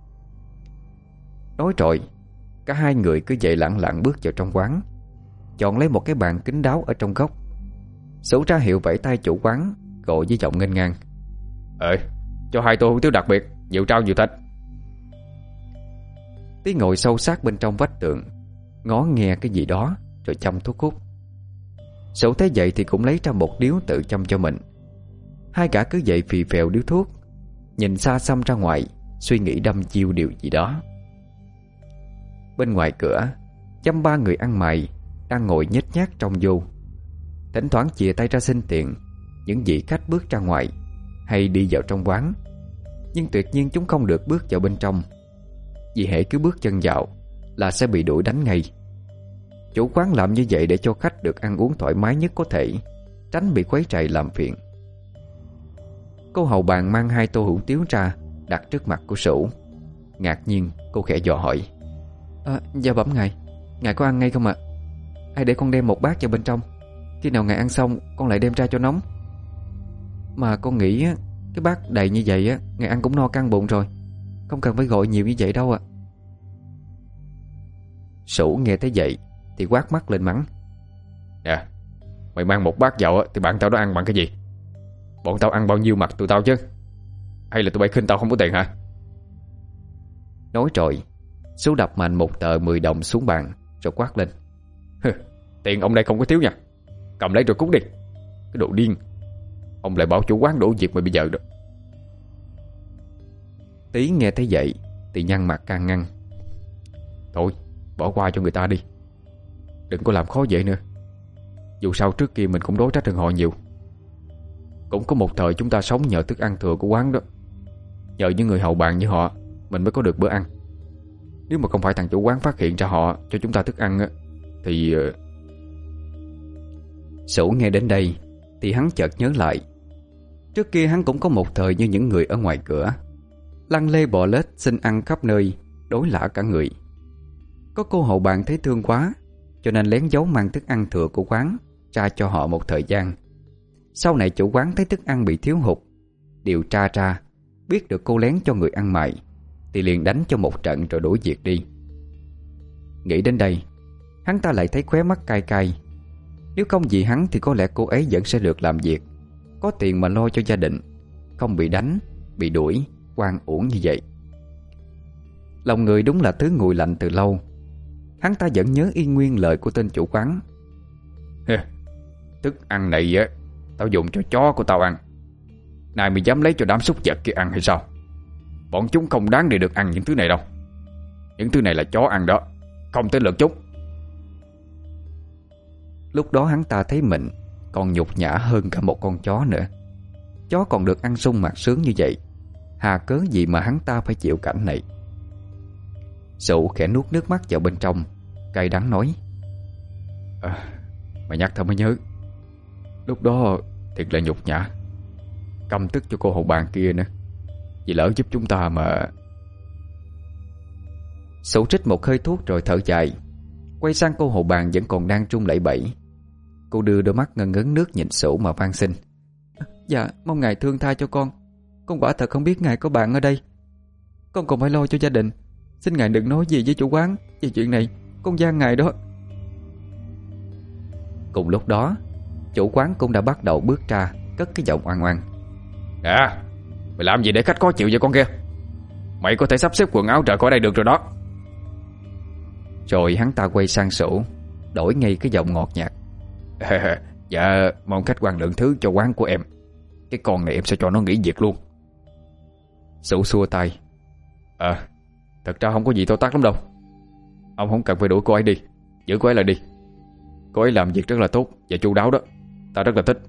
Nói rồi, cả hai người cứ vậy lặng lặng bước vào trong quán, chọn lấy một cái bàn kín đáo ở trong góc. Sủ ra hiệu vẫy tay chủ quán, gọi với giọng nghênh ngang. Ờ, cho hai tô hủ tiếu đặc biệt, nhiều rau nhiều thịt. Tí ngồi sâu sát bên trong vách tường, ngó nghe cái gì đó rồi châm thuốc hút. Sủ thấy vậy thì cũng lấy ra một điếu tự châm cho mình. Hai gã cứ vậy phì phèo điếu thuốc, nhìn xa xăm ra ngoài, suy nghĩ đăm chiêu điều gì đó. Bên ngoài cửa, dăm ba người ăn mày đang ngồi nhếch nhác trong vô, thỉnh thoảng chìa tay ra xin tiền những vị khách bước ra ngoài hay đi vào trong quán. Nhưng tuyệt nhiên chúng không được bước vào bên trong, vì hễ cứ bước chân vào là sẽ bị đuổi đánh ngay. Chủ quán làm như vậy để cho khách được ăn uống thoải mái nhất có thể, tránh bị quấy rầy làm phiền. Cô hầu bàn mang hai tô hủ tiếu ra đặt trước mặt của Sủ. Ngạc nhiên cô khẽ dò hỏi. À, dạ bẩm ngài, ngài có ăn ngay không ạ? Hay để con đem một bát vào bên trong, khi nào ngài ăn xong con lại đem ra cho nóng. Mà con nghĩ á, cái bát đầy như vậy á, ngài ăn cũng no căng bụng rồi, không cần phải gọi nhiều như vậy đâu ạ. Sủ nghe thấy vậy thì quát mắt lên mắng: Nè, mày mang một bát vào á, thì bạn tao nó ăn bằng cái gì? Bọn tao ăn bao nhiêu mặt tụi tao chứ? Hay là tụi bay khinh tao không có tiền hả? Nói rồi Sủ đập mạnh một tờ mười đồng xuống bàn rồi quát lên: Tiền ông đây không có thiếu nha, cầm lấy rồi cút đi. Cái đồ điên, ông lại bảo chủ quán đổ việc mày bây giờ đó. Tí nghe thấy vậy thì nhăn mặt can ngăn: Thôi bỏ qua cho người ta đi, đừng có làm khó dễ nữa. Dù sao trước kia mình cũng đối trách hơn họ nhiều. Cũng có một thời chúng ta sống nhờ thức ăn thừa của quán đó. Nhờ những người hầu bàn như họ mình mới có được bữa ăn. Nếu mà không phải thằng chủ quán phát hiện ra họ cho chúng ta thức ăn á, thì... Sủ nghe đến đây thì hắn chợt nhớ lại, trước kia hắn cũng có một thời như những người ở ngoài cửa, lăn lê bò lết xin ăn khắp nơi, đối lả cả người. Có cô hầu bàn thấy thương quá, cho nên lén giấu mang thức ăn thừa của quán ra cho họ một thời gian. Sau này chủ quán thấy thức ăn bị thiếu hụt, điều tra ra biết được cô lén cho người ăn mày, thì liền đánh cho một trận rồi đuổi việc đi. Nghĩ đến đây, hắn ta lại thấy khóe mắt cay cay. Nếu không vì hắn thì có lẽ cô ấy vẫn sẽ được làm việc, có tiền mà lo cho gia đình, không bị đánh, bị đuổi, oan uổng như vậy. Lòng người đúng là thứ nguội lạnh từ lâu. Hắn ta vẫn nhớ y nguyên lời của tên chủ quán: Thức ăn này á, tao dùng cho chó của tao ăn. Này mày dám lấy cho đám súc vật kia ăn hay sao? Bọn chúng không đáng để được ăn những thứ này đâu. Những thứ này là chó ăn đó, không tới lượt chúng. Lúc đó hắn ta thấy mình còn nhục nhã hơn cả một con chó nữa. Chó còn được ăn sung mặc sướng như vậy, hà cớ gì mà hắn ta phải chịu cảnh này. Sủ khẽ nuốt nước mắt vào bên trong, cay đắng nói: à, Mày nhắc tao mới nhớ, lúc đó thiệt là nhục nhã. Căm tức cho cô hầu bàn kia nữa, vì lỡ giúp chúng ta mà. Sủ trích một hơi thuốc rồi thở dài, quay sang cô hầu bàn vẫn còn đang trung lẩy bẩy. Cô đưa đôi mắt ngân ngấn nước nhìn Sủ mà van xin: Dạ, mong ngài thương tha cho con. Con quả thật không biết ngài có bạn ở đây. Con còn phải lo cho gia đình. Xin ngài đừng nói gì với chủ quán về chuyện này, con gian ngài đó. Cùng lúc đó, chủ quán cũng đã bắt đầu bước ra, cất cái giọng oan oan: À, mày làm gì để khách khó chịu vậy con kia? Mày có thể sắp xếp quần áo rời khỏi đây được rồi đó. Rồi hắn ta quay sang Sủ, đổi ngay cái giọng ngọt nhạt: Dạ, mong khách quan lượng thứ cho quán của em. Cái con này em sẽ cho nó nghỉ việc luôn. Sủ xua tay: À, thật ra không có gì to tát lắm đâu. Ông không cần phải đuổi cô ấy đi, giữ cô ấy lại đi. Cô ấy làm việc rất là tốt và chu đáo đó, ta rất là thích.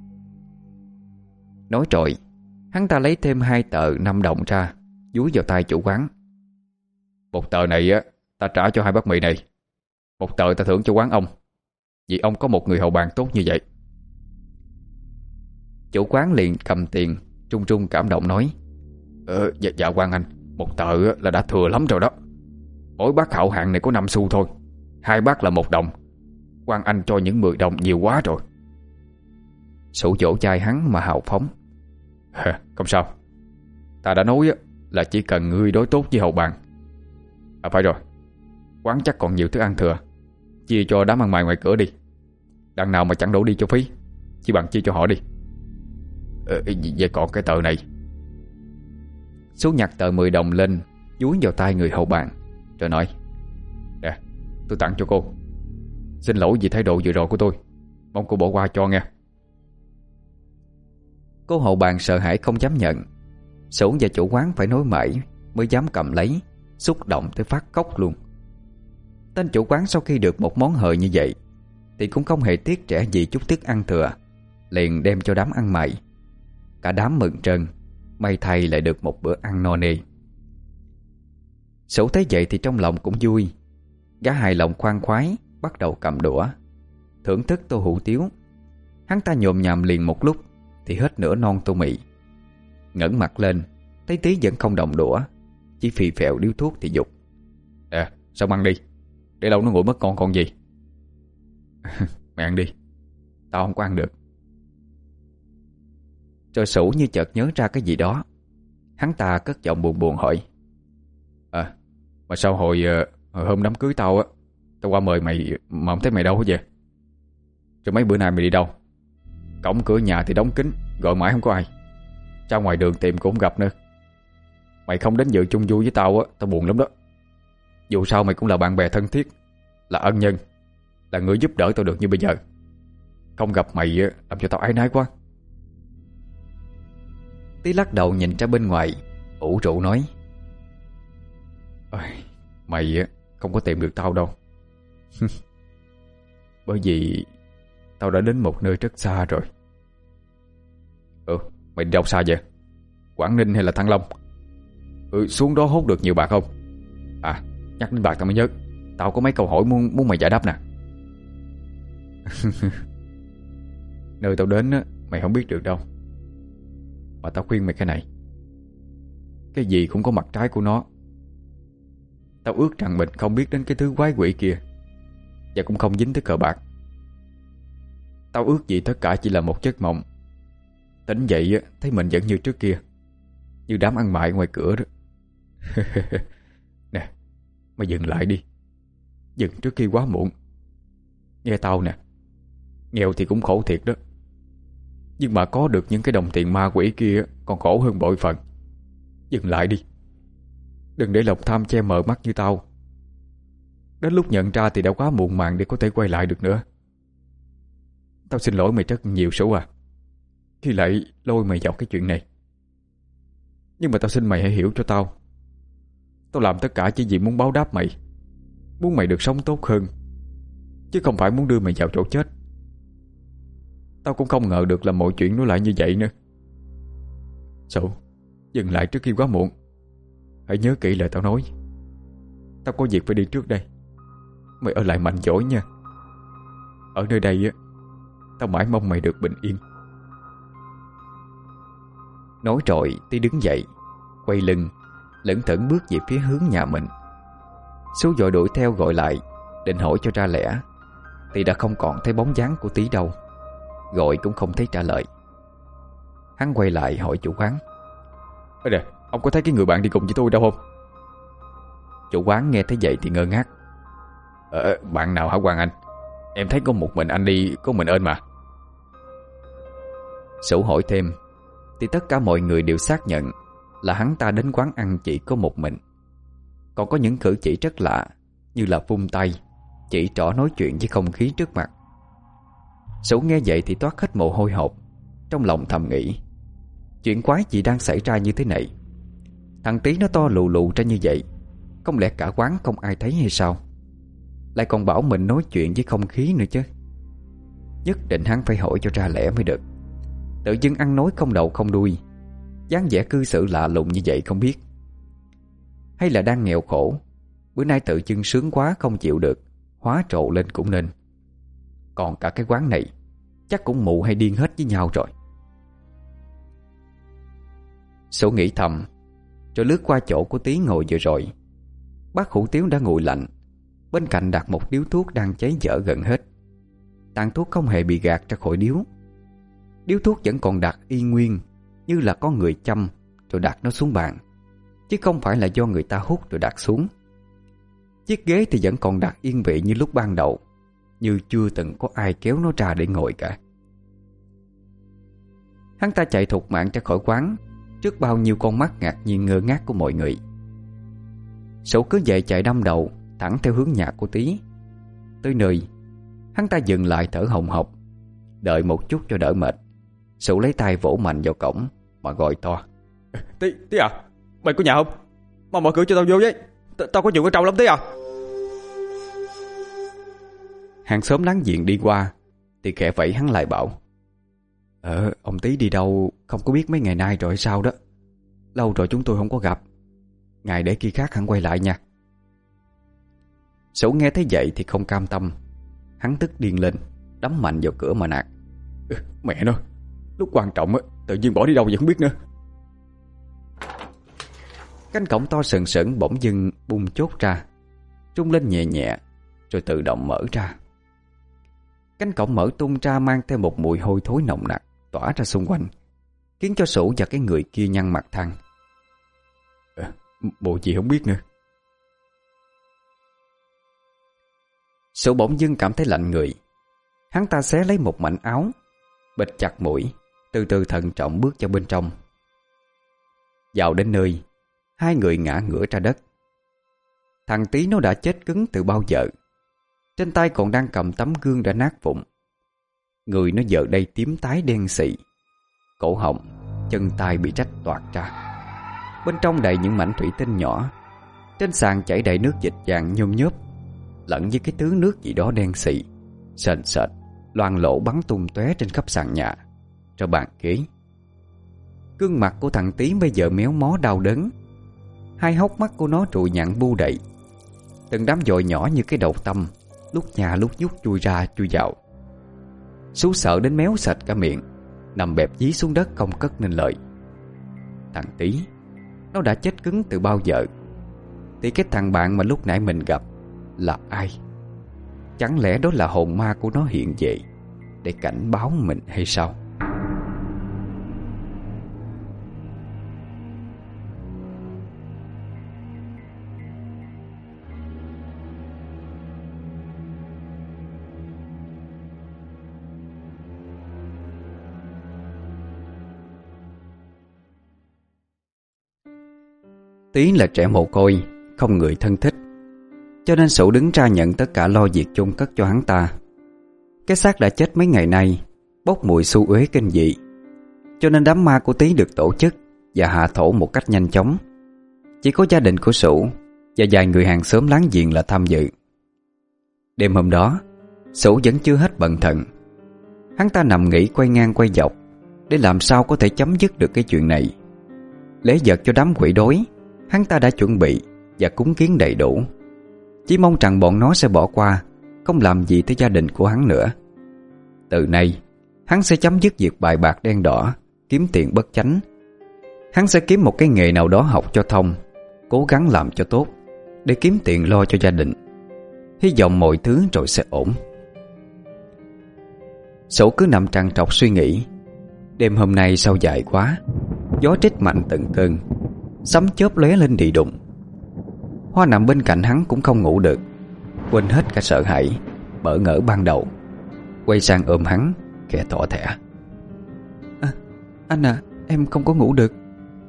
Nói rồi, hắn ta lấy thêm hai tờ năm đồng ra, dúi vào tay chủ quán: Một tờ này á, ta trả cho hai bát mì này. Một tờ ta thưởng cho quán ông, vì ông có một người hầu bàn tốt như vậy. Chủ quán liền cầm tiền, trung trung cảm động nói: Ờ, dạ, dạ quan anh, một tờ là đã thừa lắm rồi đó. Mỗi bát hảo hạng này có năm xu thôi, hai bát là một đồng. Quan anh cho những mười đồng nhiều quá rồi. Sủ vỗ chai hắn mà hào phóng: Không sao, ta đã nói là chỉ cần ngươi đối tốt với hầu bàn. À phải rồi, quán chắc còn nhiều thức ăn thừa, chia cho đám ăn mày ngoài cửa đi. Đằng nào mà chẳng đổ đi cho phí, chỉ bằng chia cho họ đi. Ờ, vậy còn cái tờ này. Sủ nhặt tờ mười đồng lên, dúi vào tay người hầu bàn, rồi nói: Nè, tôi tặng cho cô. Xin lỗi vì thái độ vừa rồi của tôi, mong cô bỏ qua cho nghe. Cô hầu bàn sợ hãi không dám nhận. Sủ và chủ quán phải nói mãi mới dám cầm lấy, xúc động tới phát khóc luôn. Tên chủ quán sau khi được một món hời như vậy thì cũng không hề tiếc rẻ gì chút thức ăn thừa, liền đem cho đám ăn mày. Cả đám mừng trơn, may thay lại được một bữa ăn no nê. Sủ thấy vậy thì trong lòng cũng vui. Gã hài lòng khoan khoái bắt đầu cầm đũa thưởng thức tô hủ tiếu. Hắn ta nhồm nhàm liền một lúc thì hết nửa non tô mì. Ngẩng mặt lên thấy Tí vẫn không động đũa, chỉ phì phèo điếu thuốc thì dục: Nè, sao ăn đi, để lâu nó nguội mất con còn gì. Mày ăn đi, tao không có ăn được. Rồi Sủ như chợt nhớ ra cái gì đó. Hắn ta cất giọng buồn buồn hỏi: À, mà sao hồi, hồi hôm đám cưới tao á, tao qua mời mày mà không thấy mày đâu hết vậy? Rồi mấy bữa nay mày đi đâu? Cổng cửa nhà thì đóng kín, gọi mãi không có ai. Ra ngoài đường tìm cũng không gặp nữa. Mày không đến dự chung vui với tao á, tao buồn lắm đó. Dù sao mày cũng là bạn bè thân thiết, là ân nhân, là người giúp đỡ tao được như bây giờ. Không gặp mày á, làm cho tao áy náy quá. Tí lắc đầu nhìn ra bên ngoài, ủ rũ nói: Ôi, mày á, không có tìm được tao đâu. Bởi vì tao đã đến một nơi rất xa rồi. Ừ, mày đi đâu xa vậy? Quảng Ninh hay là Thăng Long? Ừ, xuống đó hốt được nhiều bạc không? À, nhắc đến bạc tao mới nhớ, tao có mấy câu hỏi muốn muốn mày giải đáp nè. Nơi tao đến á, mày không biết được đâu. Mà tao khuyên mày cái này: cái gì cũng có mặt trái của nó. Tao ước rằng mình không biết đến cái thứ quái quỷ kia, và cũng không dính tới cờ bạc. Tao ước gì tất cả chỉ là một giấc mộng. Tỉnh dậy á, thấy mình vẫn như trước kia, như đám ăn mày ngoài cửa đó. Nè, mày dừng lại đi. Dừng trước khi quá muộn. Nghe tao nè, nghèo thì cũng khổ thiệt đó, nhưng mà có được những cái đồng tiền ma quỷ kia còn khổ hơn bội phần. Dừng lại đi. Đừng để lòng tham che mờ mắt như tao. Đến lúc nhận ra thì đã quá muộn màng để có thể quay lại được nữa. Tao xin lỗi mày rất nhiều Sủ à, khi lại lôi mày vào cái chuyện này. Nhưng mà tao xin mày hãy hiểu cho tao. Tao làm tất cả chỉ vì muốn báo đáp mày, muốn mày được sống tốt hơn, chứ không phải muốn đưa mày vào chỗ chết. Tao cũng không ngờ được là mọi chuyện nó lại như vậy nữa. Sủ, dừng lại trước khi quá muộn. Hãy nhớ kỹ lời tao nói. Tao có việc phải đi trước đây. Mày ở lại mạnh dỗi nha. Ở nơi đây á, tao mãi mong mày được bình yên. Nói rồi Tí đứng dậy, quay lưng, lững thững bước về phía hướng nhà mình. Sú vội đuổi theo gọi lại, định hỏi cho ra lẽ, thì đã không còn thấy bóng dáng của Tí đâu. Gọi cũng không thấy trả lời. Hắn quay lại hỏi chủ quán: Ê nè, ông có thấy cái người bạn đi cùng với tôi đâu không? Chủ quán nghe thấy vậy thì ngơ ngác: Ờ, bạn nào hả Hoàng Anh? Em thấy có một mình anh đi, có mình ên mà. Sủ hỏi thêm thì tất cả mọi người đều xác nhận là hắn ta đến quán ăn chỉ có một mình. Còn có những cử chỉ rất lạ, như là vung tay, chỉ trỏ nói chuyện với không khí trước mặt. Sủ nghe vậy thì toát hết mồ hôi hột, trong lòng thầm nghĩ: chuyện quái gì đang xảy ra như thế này? Thằng Tí nó to lù lù ra như vậy, không lẽ cả quán không ai thấy hay sao? Lại còn bảo mình nói chuyện với không khí nữa chứ. Nhất định hắn phải hỏi cho ra lẽ mới được. Tự dưng ăn nói không đầu không đuôi, dáng vẻ cư xử lạ lùng như vậy không biết. Hay là đang nghèo khổ, bữa nay tự dưng sướng quá không chịu được, hóa trộn lên cũng nên. Còn cả cái quán này chắc cũng mụ hay điên hết với nhau rồi. Sủ nghĩ thầm, rồi lướt qua chỗ của Tí ngồi vừa rồi. Bát hủ tiếu đã nguội lạnh, bên cạnh đặt một điếu thuốc đang cháy dở gần hết. Tàn thuốc không hề bị gạt ra khỏi điếu. Điếu thuốc vẫn còn đặt y nguyên, như là có người châm rồi đặt nó xuống bàn, chứ không phải là do người ta hút rồi đặt xuống. Chiếc ghế thì vẫn còn đặt yên vị như lúc ban đầu, như chưa từng có ai kéo nó ra để ngồi cả. Hắn ta chạy thục mạng ra khỏi quán trước bao nhiêu con mắt ngạc nhiên ngơ ngác của mọi người. Sủ cứ vậy chạy đâm đầu thẳng theo hướng nhà của Tí. Tới nơi, hắn ta dừng lại thở hồng hộc, đợi một chút cho đỡ mệt. Sủ lấy tay vỗ mạnh vào cổng mà gọi to: Tí, Tí à, mày có nhà không? Mà mở cửa cho tao vô với. T Tao có chuyện ở trong lắm Tí à. Hàng xóm láng giềng đi qua thì khẽ vẫy hắn lại bảo: Ờ, ông Tí đi đâu không có biết mấy ngày nay rồi hay sao đó. Lâu rồi chúng tôi không có gặp. Ngày để khi khác hắn quay lại nha. Sủ nghe thấy vậy thì không cam tâm. Hắn tức điên lên, đấm mạnh vào cửa mà nạt: ừ, Mẹ nó, lúc quan trọng á, tự nhiên bỏ đi đâu vậy không biết nữa. Cánh cổng to sừng sững bỗng dưng bung chốt ra, rung lên nhẹ nhẹ, rồi tự động mở ra. Cánh cổng mở tung ra mang theo một mùi hôi thối nồng nặc tỏa ra xung quanh, khiến cho Sủ và cái người kia nhăn mặt than. à, Bộ gì không biết nữa. Sủ bỗng dưng cảm thấy lạnh người. Hắn ta xé lấy một mảnh áo, bịt chặt mũi, từ từ thận trọng bước vào bên trong. Vào đến nơi, hai người ngã ngửa ra đất. Thằng Tí nó đã chết cứng từ bao giờ. Trên tay còn đang cầm tấm gương đã nát vụn. Người nó giờ đây tím tái đen xị, cổ họng, chân tay bị rách toạc ra. Bên trong đầy những mảnh thủy tinh nhỏ. Trên sàn chảy đầy nước dịch vàng nhôm nhớp, lẫn với cái tướng nước gì đó đen xị, sền sệt, loang lổ bắn tung tóe trên khắp sàn nhà, trên bàn ghế. Gương mặt của thằng Tí bây giờ méo mó đau đớn. Hai hốc mắt của nó trụi nhặn bu đầy. Từng đám dội nhỏ như cái đầu tăm lúc nhà lúc nhúc chui ra chui vào. Sú sợ đến méo sạch cả miệng, nằm bẹp dí xuống đất không cất nên lời. Thằng Tí, nó đã chết cứng từ bao giờ? Thì cái thằng bạn mà lúc nãy mình gặp là ai? Chẳng lẽ đó là hồn ma của nó hiện về để cảnh báo mình hay sao? Tí là trẻ mồ côi, không người thân thích, cho nên Sủ đứng ra nhận tất cả lo việc chôn cất cho hắn ta. Cái xác đã chết mấy ngày nay, bốc mùi xu uế kinh dị, cho nên đám ma của Tí được tổ chức và hạ thổ một cách nhanh chóng. Chỉ có gia đình của Sủ và vài người hàng xóm láng giềng là tham dự. Đêm hôm đó, Sủ vẫn chưa hết bận thần. Hắn ta nằm nghỉ quay ngang quay dọc để làm sao có thể chấm dứt được cái chuyện này. Lễ vật cho đám quỷ đói hắn ta đã chuẩn bị và cúng kiến đầy đủ, chỉ mong rằng bọn nó sẽ bỏ qua, không làm gì tới gia đình của hắn nữa. Từ nay hắn sẽ chấm dứt việc bài bạc đen đỏ, kiếm tiền bất chánh. Hắn sẽ kiếm một cái nghề nào đó học cho thông, cố gắng làm cho tốt để kiếm tiền lo cho gia đình. Hy vọng mọi thứ rồi sẽ ổn. Sủ cứ nằm trằn trọc suy nghĩ. Đêm hôm nay sao dài quá, gió trích mạnh từng cơn, sấm chớp lóe lên đì đụng. Hoa nằm bên cạnh hắn cũng không ngủ được, quên hết cả sợ hãi, bỡ ngỡ ban đầu, quay sang ôm hắn, khẽ thỏ thẻ. À, anh à, em không có ngủ được.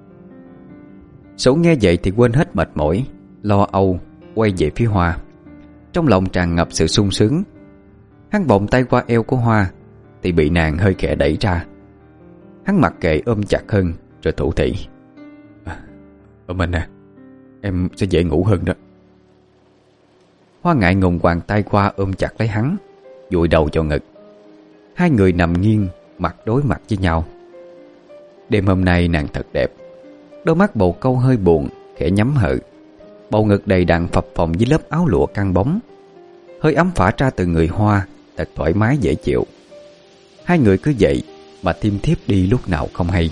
Sủ nghe vậy thì quên hết mệt mỏi, lo âu, quay về phía Hoa. Trong lòng tràn ngập sự sung sướng. Hắn vòng tay qua eo của Hoa thì bị nàng hơi khẽ đẩy ra. Hắn mặc kệ ôm chặt hơn rồi thủ thỉ. À, ôm anh nè, em sẽ dễ ngủ hơn đó. Hoa ngại ngùng quàng tay qua ôm chặt lấy hắn, dụi đầu vào ngực. Hai người nằm nghiêng, mặt đối mặt với nhau. Đêm hôm nay nàng thật đẹp. Đôi mắt bồ câu hơi buồn, khẽ nhắm hờ. Bầu ngực đầy đặn phập phồng dưới lớp áo lụa căng bóng. Hơi ấm phả ra từ người Hoa, thật thoải mái dễ chịu. Hai người cứ vậy mà thiêm thiếp đi lúc nào không hay.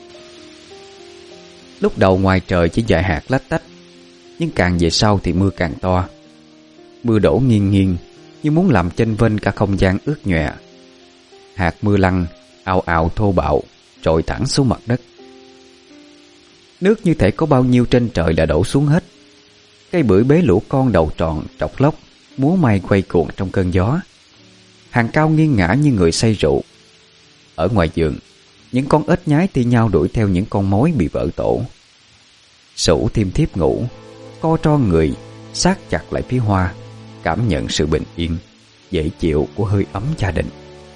Lúc đầu ngoài trời chỉ vài hạt lách tách, nhưng càng về sau thì mưa càng to. Mưa đổ nghiêng nghiêng như muốn làm chênh vênh cả không gian ướt nhòe. Hạt mưa lăn ào ào thô bạo trội thẳng xuống mặt đất. Nước như thể có bao nhiêu trên trời là đổ xuống hết. Cây bưởi bế lũ con đầu tròn trọc lóc múa may quay cuồng trong cơn gió. Hàng cao nghiêng ngã như người say rượu. Ở ngoài giường, những con ếch nhái thi nhau đuổi theo những con mối bị vỡ tổ. Sủ thiêm thiếp ngủ, co tro người sát chặt lại phía Hoa, cảm nhận sự bình yên, dễ chịu của hơi ấm gia đình.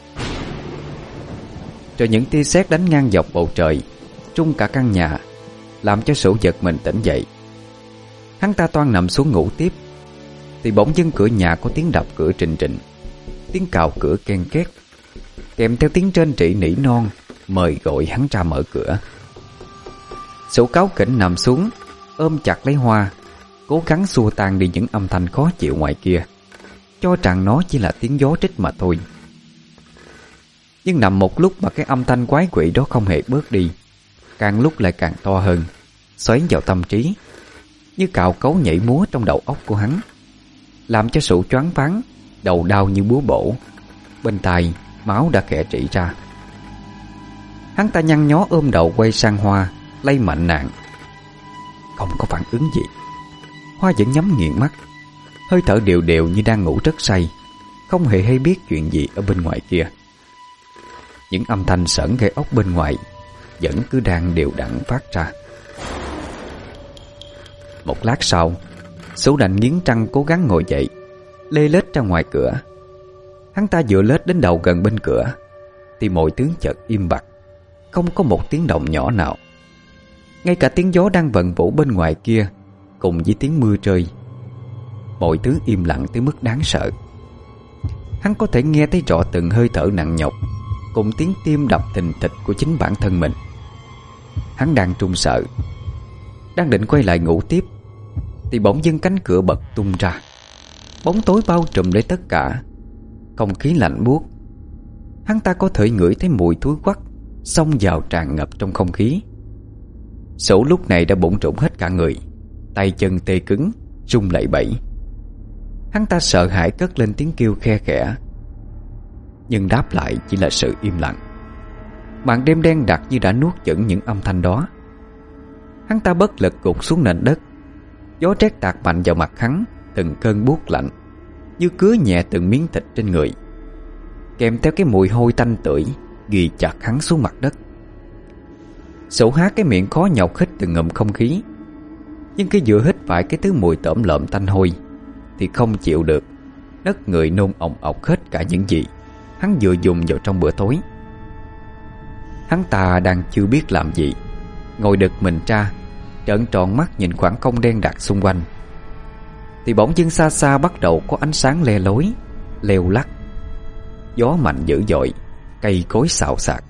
Rồi những tia sét đánh ngang dọc bầu trời, trung cả căn nhà, làm cho Sủ giật mình tỉnh dậy. Hắn ta toan nằm xuống ngủ tiếp, thì bỗng dưng cửa nhà có tiếng đập cửa trình trình, tiếng cào cửa ken két, kèm theo tiếng trên trĩ nỉ non mời gọi hắn ra mở cửa. Sủ cáu kỉnh nằm xuống, ôm chặt lấy Hoa, cố gắng xua tan đi những âm thanh khó chịu ngoài kia, cho rằng nó chỉ là tiếng gió trích mà thôi. Nhưng nằm một lúc mà cái âm thanh quái quỷ đó không hề bớt đi, càng lúc lại càng to hơn, xoáy vào tâm trí, như cào cấu nhảy múa trong đầu óc của hắn, làm cho Sủ choáng váng, đầu đau như búa bổ. Bên tai máu đã khẽ rỉ ra. Hắn ta nhăn nhó ôm đầu quay sang Hoa, lay mạnh nạn. Không có phản ứng gì. Hoa vẫn nhắm nghiền mắt, hơi thở đều đều như đang ngủ rất say, không hề hay biết chuyện gì ở bên ngoài kia. Những âm thanh sởn gai ốc bên ngoài vẫn cứ đang đều đặn phát ra. Một lát sau, Sửu đành nghiến răng cố gắng ngồi dậy, lê lết ra ngoài cửa. Hắn ta vừa lết đến đầu gần bên cửa thì mọi thứ chợt im bặt, không có một tiếng động nhỏ nào. Ngay cả tiếng gió đang vận vũ bên ngoài kia cùng với tiếng mưa rơi, mọi thứ im lặng tới mức đáng sợ. Hắn có thể nghe thấy rõ từng hơi thở nặng nhọc cùng tiếng tim đập thình thịch của chính bản thân mình. Hắn đang run sợ, đang định quay lại ngủ tiếp thì bỗng dưng cánh cửa bật tung ra. Bóng tối bao trùm lấy tất cả, không khí lạnh buốt. Hắn ta có thể ngửi thấy mùi thúi quắc xông vào tràn ngập trong không khí. Sửu lúc này đã bủn rủn hết cả người, tay chân tê cứng, run lẩy bẩy. Hắn ta sợ hãi cất lên tiếng kêu khe khẽ, nhưng đáp lại chỉ là sự im lặng. Màn đêm đen đặc như đã nuốt chửng những âm thanh đó. Hắn ta bất lực gục xuống nền đất. Gió rét tạt mạnh vào mặt hắn, từng cơn buốt lạnh như cứa nhẹ từng miếng thịt trên người, kèm theo cái mùi hôi tanh tưởi ghi chặt hắn xuống mặt đất. Sửu há cái miệng khó nhọc hít từng ngụm không khí, nhưng khi vừa hít phải cái thứ mùi tởm lợm tanh hôi thì không chịu được, nấc người nôn ồng ọc hết cả những gì hắn vừa dùng vào trong bữa tối. Hắn ta đang chưa biết làm gì, ngồi đực mình ra, trợn tròn mắt nhìn khoảng không đen đặc xung quanh, thì bỗng dưng xa xa bắt đầu có ánh sáng le lối, leo lắc. Gió mạnh dữ dội, cây cối xào xạc.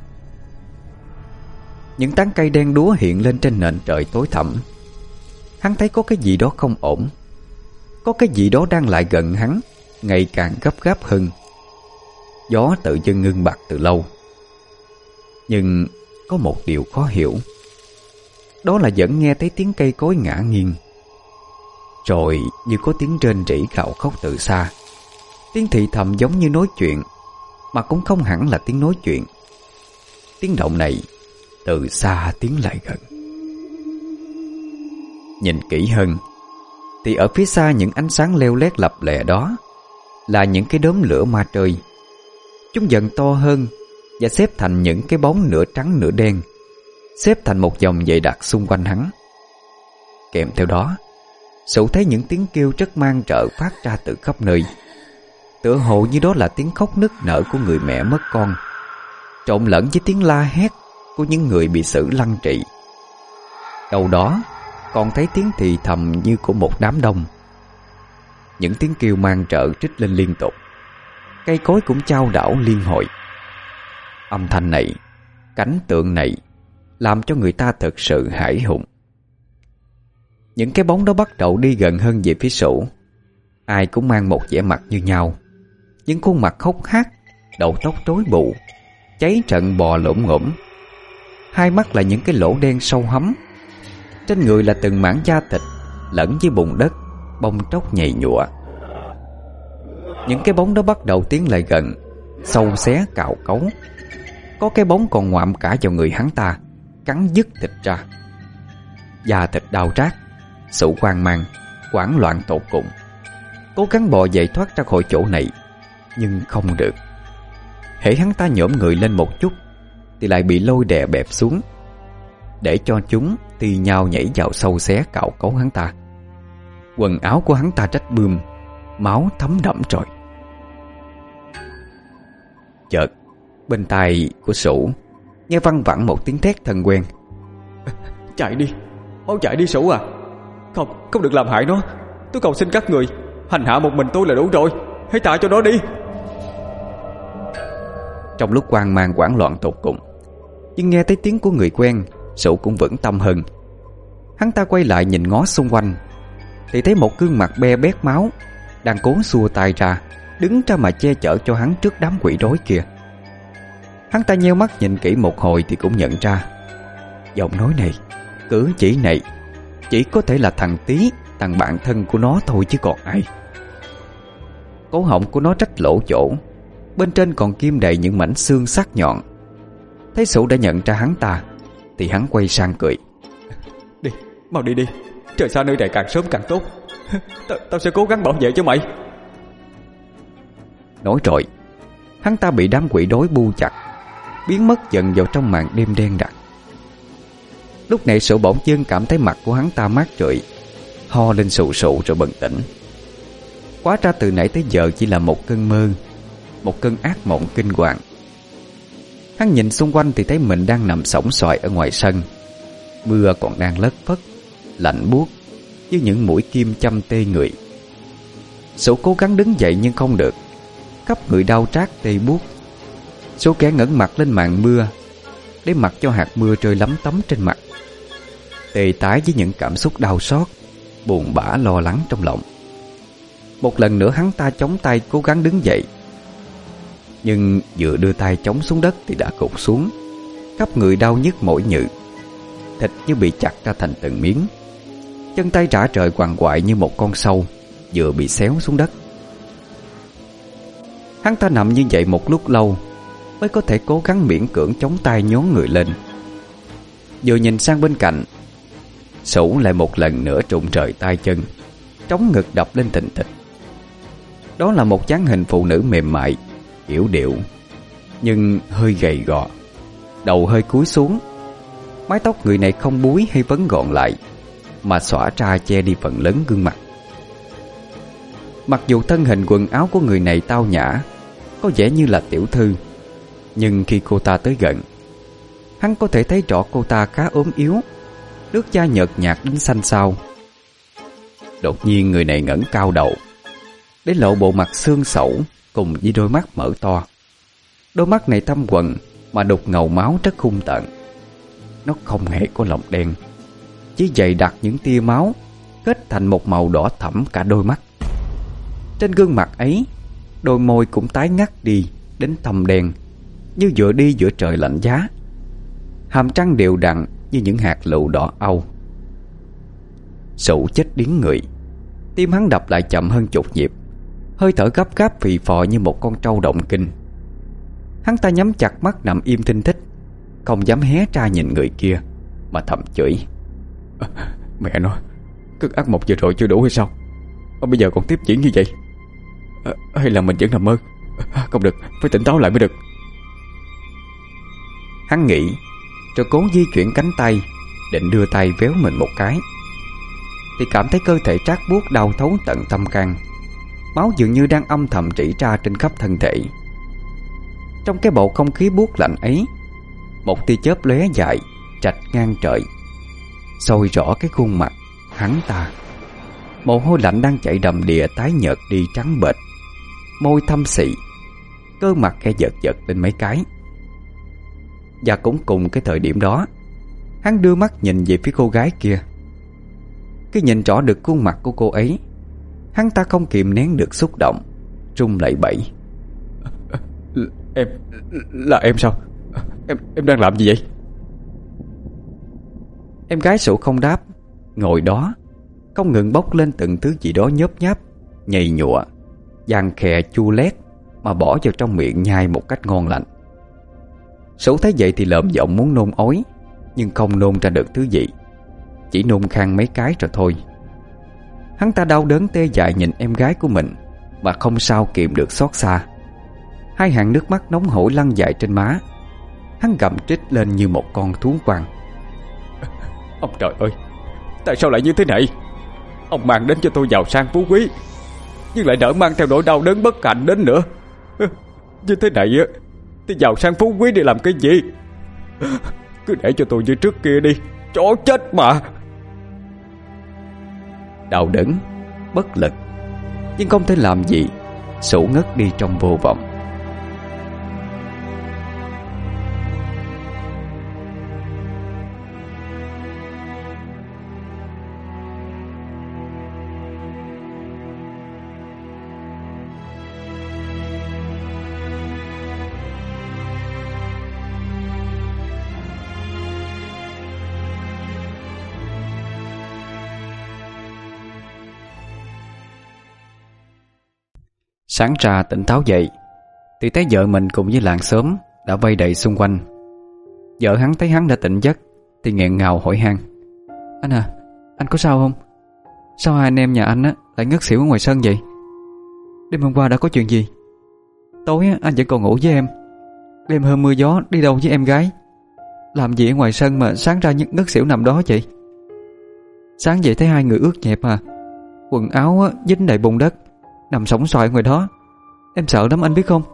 Những tán cây đen đúa hiện lên trên nền trời tối thẳm. Hắn thấy có cái gì đó không ổn, có cái gì đó đang lại gần hắn, ngày càng gấp gáp hơn. Gió tự dưng ngưng bặt từ lâu. Nhưng có một điều khó hiểu, đó là vẫn nghe thấy tiếng cây cối ngã nghiêng, rồi như có tiếng rên rỉ gào khóc từ xa. Tiếng thì thầm giống như nói chuyện, mà cũng không hẳn là tiếng nói chuyện. Tiếng động này từ xa tiến lại gần. Nhìn kỹ hơn thì ở phía xa những ánh sáng leo lét lập lè đó là những cái đốm lửa ma trời. Chúng dần to hơn và xếp thành những cái bóng nửa trắng nửa đen, xếp thành một vòng dày đặc xung quanh hắn. Kèm theo đó, Sửu thấy những tiếng kêu rất mang rợ phát ra từ khắp nơi, tựa hồ như đó là tiếng khóc nức nở của người mẹ mất con, trộn lẫn với tiếng la hét của những người bị xử lăng trị. Đâu đó còn thấy tiếng thì thầm như của một đám đông. Những tiếng kêu mang rợ trích lên liên tục, cây cối cũng chao đảo liên hồi. Âm thanh này, cảnh tượng này làm cho người ta thật sự hãi hùng. Những cái bóng đó bắt đầu đi gần hơn về phía Sửu. Ai cũng mang một vẻ mặt như nhau, những khuôn mặt hốc hác, đầu tóc rối bù, cháy trận bò lổm ngổm. Hai mắt là những cái lỗ đen sâu hắm, trên người là từng mảng da thịt lẫn với bùn đất, bông tróc nhầy nhụa. Những cái bóng đó bắt đầu tiến lại gần, xâu xé cào cấu. Có cái bóng còn ngoạm cả vào người hắn ta, cắn dứt thịt ra. Da thịt đau rát, Sửu hoang mang, hoảng loạn tột cùng, cố gắng bò dậy thoát ra khỏi chỗ này, nhưng không được. Hễ hắn ta nhổm người lên một chút thì lại bị lôi đè bẹp xuống, để cho chúng thì nhau nhảy vào sâu xé cạo cấu hắn ta. Quần áo của hắn ta rách bươm, máu thấm đẫm rồi. Chợt bên tai của Sửu nghe văng vẳng một tiếng thét thân quen. Chạy đi, mau chạy đi Sửu à. Không, không được làm hại nó. Tôi cầu xin các người, hành hạ một mình tôi là đủ rồi, hãy tha cho nó đi. Trong lúc hoang mang hoảng loạn tột cùng, nhưng nghe thấy tiếng của người quen, Sửu cũng vững tâm hơn. Hắn ta quay lại nhìn ngó xung quanh thì thấy một gương mặt be bét máu đang cố xua tay ra, đứng ra mà che chở cho hắn trước đám quỷ rối kia. Hắn ta nheo mắt nhìn kỹ một hồi thì cũng nhận ra, giọng nói này, cử chỉ này chỉ có thể là thằng Tý, thằng bạn thân của nó thôi chứ còn ai. Cổ họng của nó rách lỗ chỗ, Bên trên còn kim đầy những mảnh xương sắc nhọn. Thấy Sửu đã nhận ra hắn ta thì hắn quay sang cười. Đi, mau đi đi, trời xa nơi này càng sớm càng tốt. Tao, tao sẽ cố gắng bảo vệ cho mày. Nói rồi, hắn ta bị đám quỷ đói bu chặt, biến mất dần vào trong màn đêm đen đặc. Lúc này Sửu bỗng dưng cảm thấy mặt của hắn ta mát rượi, ho lên sù sụ rồi bừng tỉnh. Hóa ra từ nãy tới giờ chỉ là một cơn mơ, một cơn ác mộng kinh hoàng. Hắn nhìn xung quanh thì thấy mình đang nằm sõng soài ở ngoài sân. Mưa còn đang lất phất, lạnh buốt như những mũi kim châm tê người. Sửu cố gắng đứng dậy nhưng không được, khắp người đau rát tê buốt. Số kẻ ngẩng mặt lên màn mưa để mặc cho hạt mưa rơi lấm tấm trên mặt, tê tái với những cảm xúc đau xót, buồn bã lo lắng trong lòng. Một lần nữa hắn ta chống tay cố gắng đứng dậy, nhưng vừa đưa tay chống xuống đất thì đã gục xuống, khắp người đau nhức mỏi nhừ, thịt như bị chặt ra thành từng miếng. Chân tay rã rời quằn quại như một con sâu vừa bị xéo xuống đất. Hắn ta nằm như vậy một lúc lâu mới có thể cố gắng miễn cưỡng chống tay nhón người lên. Vừa nhìn sang bên cạnh, Sửu lại một lần nữa trụng trời tay chân, trống ngực đập lên thình thịch. Đó là một dáng hình phụ nữ mềm mại, yểu điệu, nhưng hơi gầy gò, đầu hơi cúi xuống. Mái tóc người này không búi hay vấn gọn lại, mà xõa ra che đi phần lớn gương mặt. Mặc dù thân hình quần áo của người này tao nhã, có vẻ như là tiểu thư, nhưng khi cô ta tới gần, hắn có thể thấy rõ cô ta khá ốm yếu, nước da nhợt nhạt đến xanh xao. Đột nhiên người này ngẩng cao đầu, để lộ bộ mặt xương xẩu cùng với đôi mắt mở to. Đôi mắt này thâm quầng mà đục ngầu máu rất hung tợn. Nó không hề có lòng đen, chỉ dày đặc những tia máu kết thành một màu đỏ thẫm cả đôi mắt. Trên gương mặt ấy, đôi môi cũng tái ngắt đi đến thâm đen, như vừa đi giữa trời lạnh giá. Hàm răng đều đặn như những hạt lựu đỏ au. Sửu chết điếng người, tim hắn đập lại chậm hơn chục nhịp, hơi thở gấp gáp phì phò như một con trâu động kinh. Hắn ta nhắm chặt mắt nằm im thinh thích, không dám hé ra nhìn người kia, mà thầm chửi. À, mẹ nó, cơn ác mộng vừa rồi chưa đủ hay sao mà bây giờ còn tiếp diễn như vậy? À, hay là mình vẫn nằm mơ? À, không được, phải tỉnh táo lại mới được. Hắn nghĩ, rồi cố di chuyển cánh tay, định đưa tay véo mình một cái, thì cảm thấy cơ thể trát buốt đau thấu tận tâm can. Máu dường như đang âm thầm rỉ ra trên khắp thân thể. Trong cái bầu không khí buốt lạnh ấy, một tia chớp lóe dài trạch ngang trời, soi rõ cái khuôn mặt hắn ta. Mồ hôi lạnh đang chảy đầm đìa tái nhợt đi trắng bệch, môi thâm xị, cơ mặt khẽ giật giật lên mấy cái. Và cũng cùng cái thời điểm đó, hắn đưa mắt nhìn về phía cô gái kia. Khi nhìn rõ được khuôn mặt của cô ấy, hắn ta không kìm nén được xúc động, run lẩy bẩy. Em, là em sao? Em, em đang làm gì vậy? Em gái Sửu không đáp, ngồi đó không ngừng bốc lên từng thứ gì đó nhớp nháp, nhầy nhụa, vàng khè chua lét mà bỏ vào trong miệng nhai một cách ngon lành. Sửu thấy vậy thì lợm giọng muốn nôn ói, nhưng không nôn ra được thứ gì, chỉ nôn khan mấy cái rồi thôi. Hắn ta đau đớn tê dại nhìn em gái của mình mà không sao kìm được xót xa. Hai hàng nước mắt nóng hổi lăn dài trên má. Hắn gầm trích lên như một con thú quăng. Ông trời ơi, tại sao lại như thế này? Ông mang đến cho tôi giàu sang phú quý, nhưng lại đỡ mang theo nỗi đau đớn bất hạnh đến nữa. Như thế này thì giàu sang phú quý để làm cái gì? Cứ để cho tôi như trước kia đi, chó chết mà. Đau đớn, bất lực, nhưng không thể làm gì, Sửu ngất đi trong vô vọng. Sáng ra tỉnh táo dậy thì thấy vợ mình cùng với làng xóm đã vây đầy xung quanh. Vợ hắn thấy hắn đã tỉnh giấc thì nghẹn ngào hỏi han: Anh à, anh có sao không? Sao hai anh em nhà anh á lại ngất xỉu ở ngoài sân vậy? Đêm hôm qua đã có chuyện gì? Tối á, anh vẫn còn ngủ với em. Đêm hôm mưa gió đi đâu với em gái? Làm gì ở ngoài sân mà sáng ra ngất xỉu nằm đó vậy? Sáng dậy thấy hai người ướt nhẹp à, quần áo á, dính đầy bùn đất, nằm sõng xoài ngoài đó. Em sợ lắm anh biết không?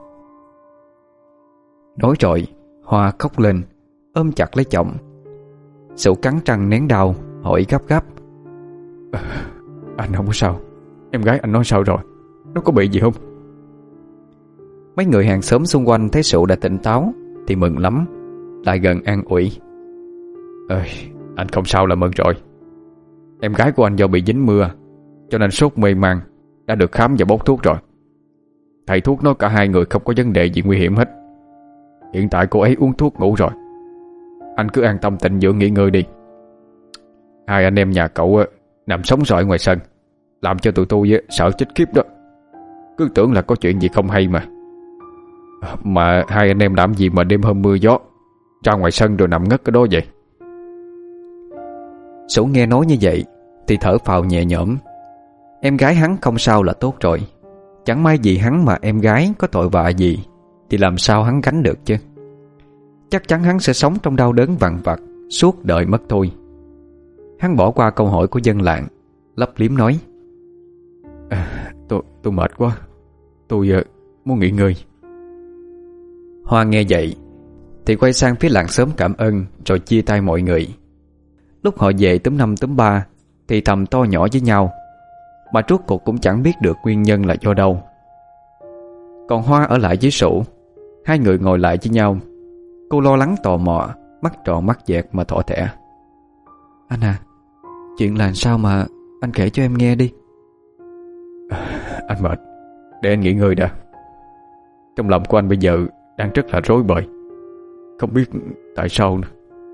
Nói rồi Hoa khóc lên, ôm chặt lấy chồng. Sửu cắn răng nén đau, hỏi gấp gáp: à, Anh không có sao. Em gái anh nói sao rồi? Nó có bị gì không? Mấy người hàng xóm xung quanh thấy Sửu đã tỉnh táo thì mừng lắm, lại gần an ủi: Ơi, anh không sao là mừng rồi. Em gái của anh do bị dính mưa cho nên sốt mê man, đã được khám và bốc thuốc rồi. Thầy thuốc nói cả hai người không có vấn đề gì nguy hiểm hết. Hiện tại cô ấy uống thuốc ngủ rồi. Anh cứ an tâm tịnh dưỡng nghỉ ngơi đi. Hai anh em nhà cậu nằm sống rọi ngoài sân, làm cho tụi tôi sợ chết khiếp đó. Cứ tưởng là có chuyện gì không hay mà. Mà hai anh em làm gì mà đêm hôm mưa gió ra ngoài sân rồi nằm ngất ở đó vậy? Sửu nghe nói như vậy thì thở phào nhẹ nhõm. Em gái hắn không sao là tốt rồi. Chẳng may gì hắn mà em gái có tội vạ gì thì làm sao hắn gánh được chứ. Chắc chắn hắn sẽ sống trong đau đớn vằn vặt suốt đời mất thôi. Hắn bỏ qua câu hỏi của dân làng, lấp liếm nói: à, Tôi tôi mệt quá. Tôi uh, muốn nghỉ ngơi. Hoa nghe vậy thì quay sang phía làng xóm cảm ơn, rồi chia tay mọi người. Lúc họ về túm năm túm ba thì thầm to nhỏ với nhau, mà rốt cuộc cũng chẳng biết được nguyên nhân là do đâu. Còn Hoa ở lại với Sửu. Hai người ngồi lại với nhau. Cô lo lắng tò mò, mắt tròn mắt dẹt mà thỏ thẻ: Anh à, chuyện là sao mà anh kể cho em nghe đi. à, Anh mệt, để anh nghỉ ngơi đã. Trong lòng của anh bây giờ đang rất là rối bời, không biết tại sao nữa.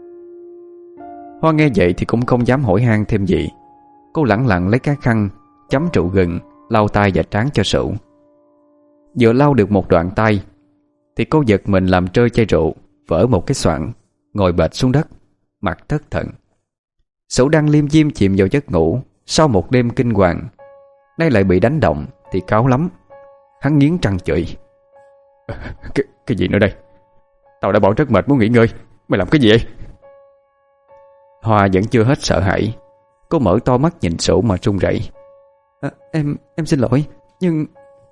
Hoa nghe vậy thì cũng không dám hỏi han thêm gì. Cô lẳng lặng lấy cái khăn chấm rượu gừng lau tay và trán cho Sửu. Vừa lau được một đoạn tay thì cô giật mình làm rơi chai rượu, vỡ một cái xoạng, ngồi bệt xuống đất, mặt thất thần. Sửu đang liêm diêm chìm vào giấc ngủ sau một đêm kinh hoàng, nay lại bị đánh động thì cáu lắm. Hắn nghiến răng chửi: Cái, cái gì nữa đây? Tao đã bảo rất mệt muốn nghỉ ngơi, mày làm cái gì vậy? Hoa vẫn chưa hết sợ hãi. Cô mở to mắt nhìn Sửu mà run rẩy: à, Em, em xin lỗi, nhưng...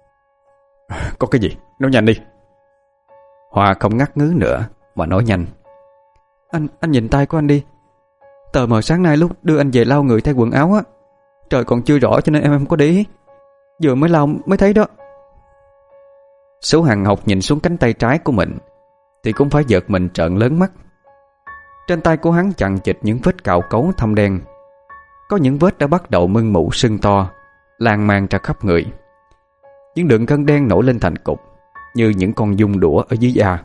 Có cái gì? Nói nhanh đi. Hoa không ngắt ngứ nữa mà nói nhanh: Anh, anh nhìn tay của anh đi. Tờ mờ sáng nay lúc đưa anh về lau người thay quần áo á, trời còn chưa rõ cho nên em không có để ý. Vừa mới lau mới thấy đó. Sửu hằn học nhìn xuống cánh tay trái của mình thì cũng phải giật mình trợn lớn mắt. Trên tay của hắn chằng chịt những vết cạo cấu thâm đen. Có những vết đã bắt đầu mưng mủ sưng to, lan man ra khắp người. Những đường gân đen nổi lên thành cục như những con giun đũa ở dưới da.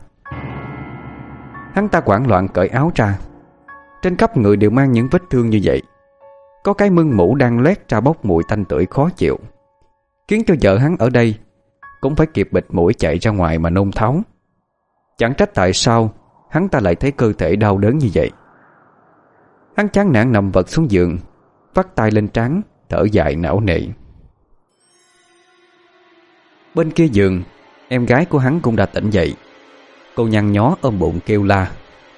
Hắn ta hoảng loạn cởi áo ra. Trên khắp người đều mang những vết thương như vậy. Có cái mưng mủ đang loét ra bốc mùi tanh tưởi khó chịu, khiến cho vợ hắn ở đây cũng phải kịp bịt mũi chạy ra ngoài mà nôn tháo. Chẳng trách tại sao hắn ta lại thấy cơ thể đau đớn như vậy. Hắn chán nản nằm vật xuống giường, vắt tay lên trán, thở dài não nề. Bên kia giường, em gái của hắn cũng đã tỉnh dậy. Cô nhăn nhó ôm bụng kêu la: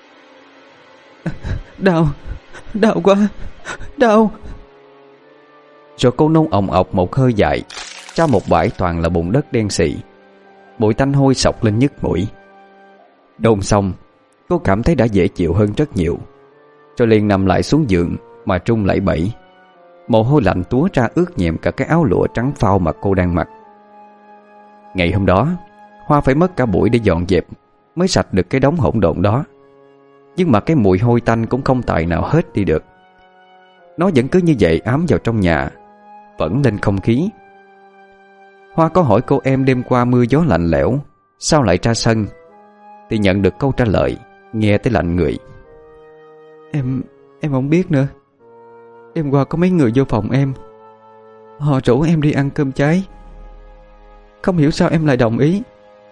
Đau, đau quá, đau. Rồi cô nôn ồng ọc một hơi dài, ra một bãi toàn là bùn đất đen xị. Mùi tanh hôi sộc lên nhức mũi. Đôn xong, cô cảm thấy đã dễ chịu hơn rất nhiều, rồi liền nằm lại xuống giường mà trung lẩy bẩy. Mồ hôi lạnh túa ra ướt nhẹm cả cái áo lụa trắng phao mà cô đang mặc. Ngày hôm đó, Hoa phải mất cả buổi để dọn dẹp mới sạch được cái đống hỗn độn đó. Nhưng mà cái mùi hôi tanh cũng không tài nào hết đi được. Nó vẫn cứ như vậy ám vào trong nhà, vẫn lên không khí. Hoa có hỏi cô em đêm qua mưa gió lạnh lẽo sao lại ra sân, thì nhận được câu trả lời nghe tới lạnh người: Em, em không biết nữa. Đêm qua có mấy người vô phòng em, họ rủ em đi ăn cơm cháy. Không hiểu sao em lại đồng ý.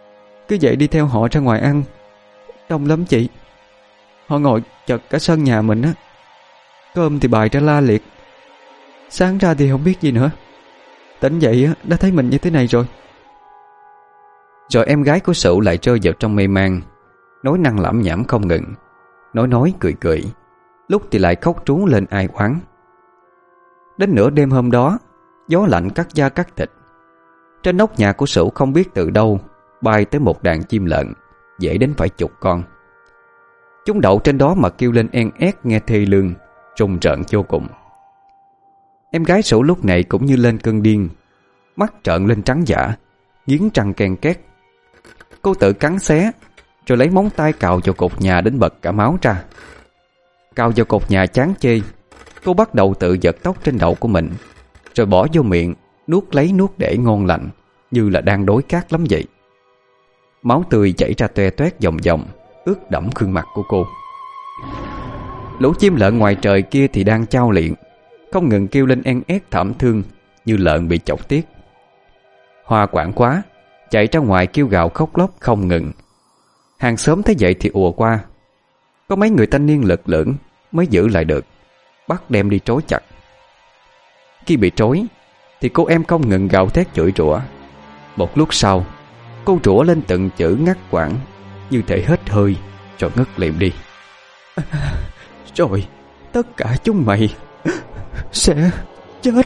cứ vậy đi theo họ ra ngoài ăn. Đông lắm chị. Họ ngồi chật cả sân nhà mình á. Cơm thì bày ra la liệt. Sáng ra thì không biết gì nữa. Tỉnh dậy á đã thấy mình như thế này rồi. Rồi em gái của Sửu lại rơi vào trong mê man, nói năng lẩm nhẩm không ngừng, nói nói cười cười, lúc thì lại khóc trú lên ai oán. Đến nửa đêm hôm đó, gió lạnh cắt da cắt thịt. Trên nóc nhà của Sửu không biết từ đâu bay tới một đàn chim lợn, dễ đến phải chục con. Chúng đậu trên đó mà kêu lên en ét nghe thê lương, rùng rợn vô cùng. Em gái Sửu lúc này cũng như lên cơn điên, mắt trợn lên trắng dã, nghiến răng ken két. Cô tự cắn xé, rồi lấy móng tay cào vào cột nhà đến bật cả máu ra. Cào vào cột nhà chán chê, cô bắt đầu tự giật tóc trên đầu của mình, rồi bỏ vô miệng, nuốt lấy nuốt để ngon lành, như là đang đối cát lắm vậy. Máu tươi chảy ra toe toét vòng vòng, ướt đẫm gương mặt của cô. Lũ chim lợn ngoài trời kia thì đang chao liệng, không ngừng kêu lên en ét thảm thương, như lợn bị chọc tiết. Hoa quảng quá, chạy ra ngoài kêu gào khóc lóc không ngừng. Hàng xóm thấy vậy thì ùa qua. Có mấy người thanh niên lực lưỡng mới giữ lại được, bắt đem đi trói chặt. Khi bị trói thì cô em không ngừng gào thét chửi rủa. Một lúc sau, cô rủa lên từng chữ ngắt quãng, như thể hết hơi rồi ngất liệm đi. Rồi tất cả chúng mày sẽ chết.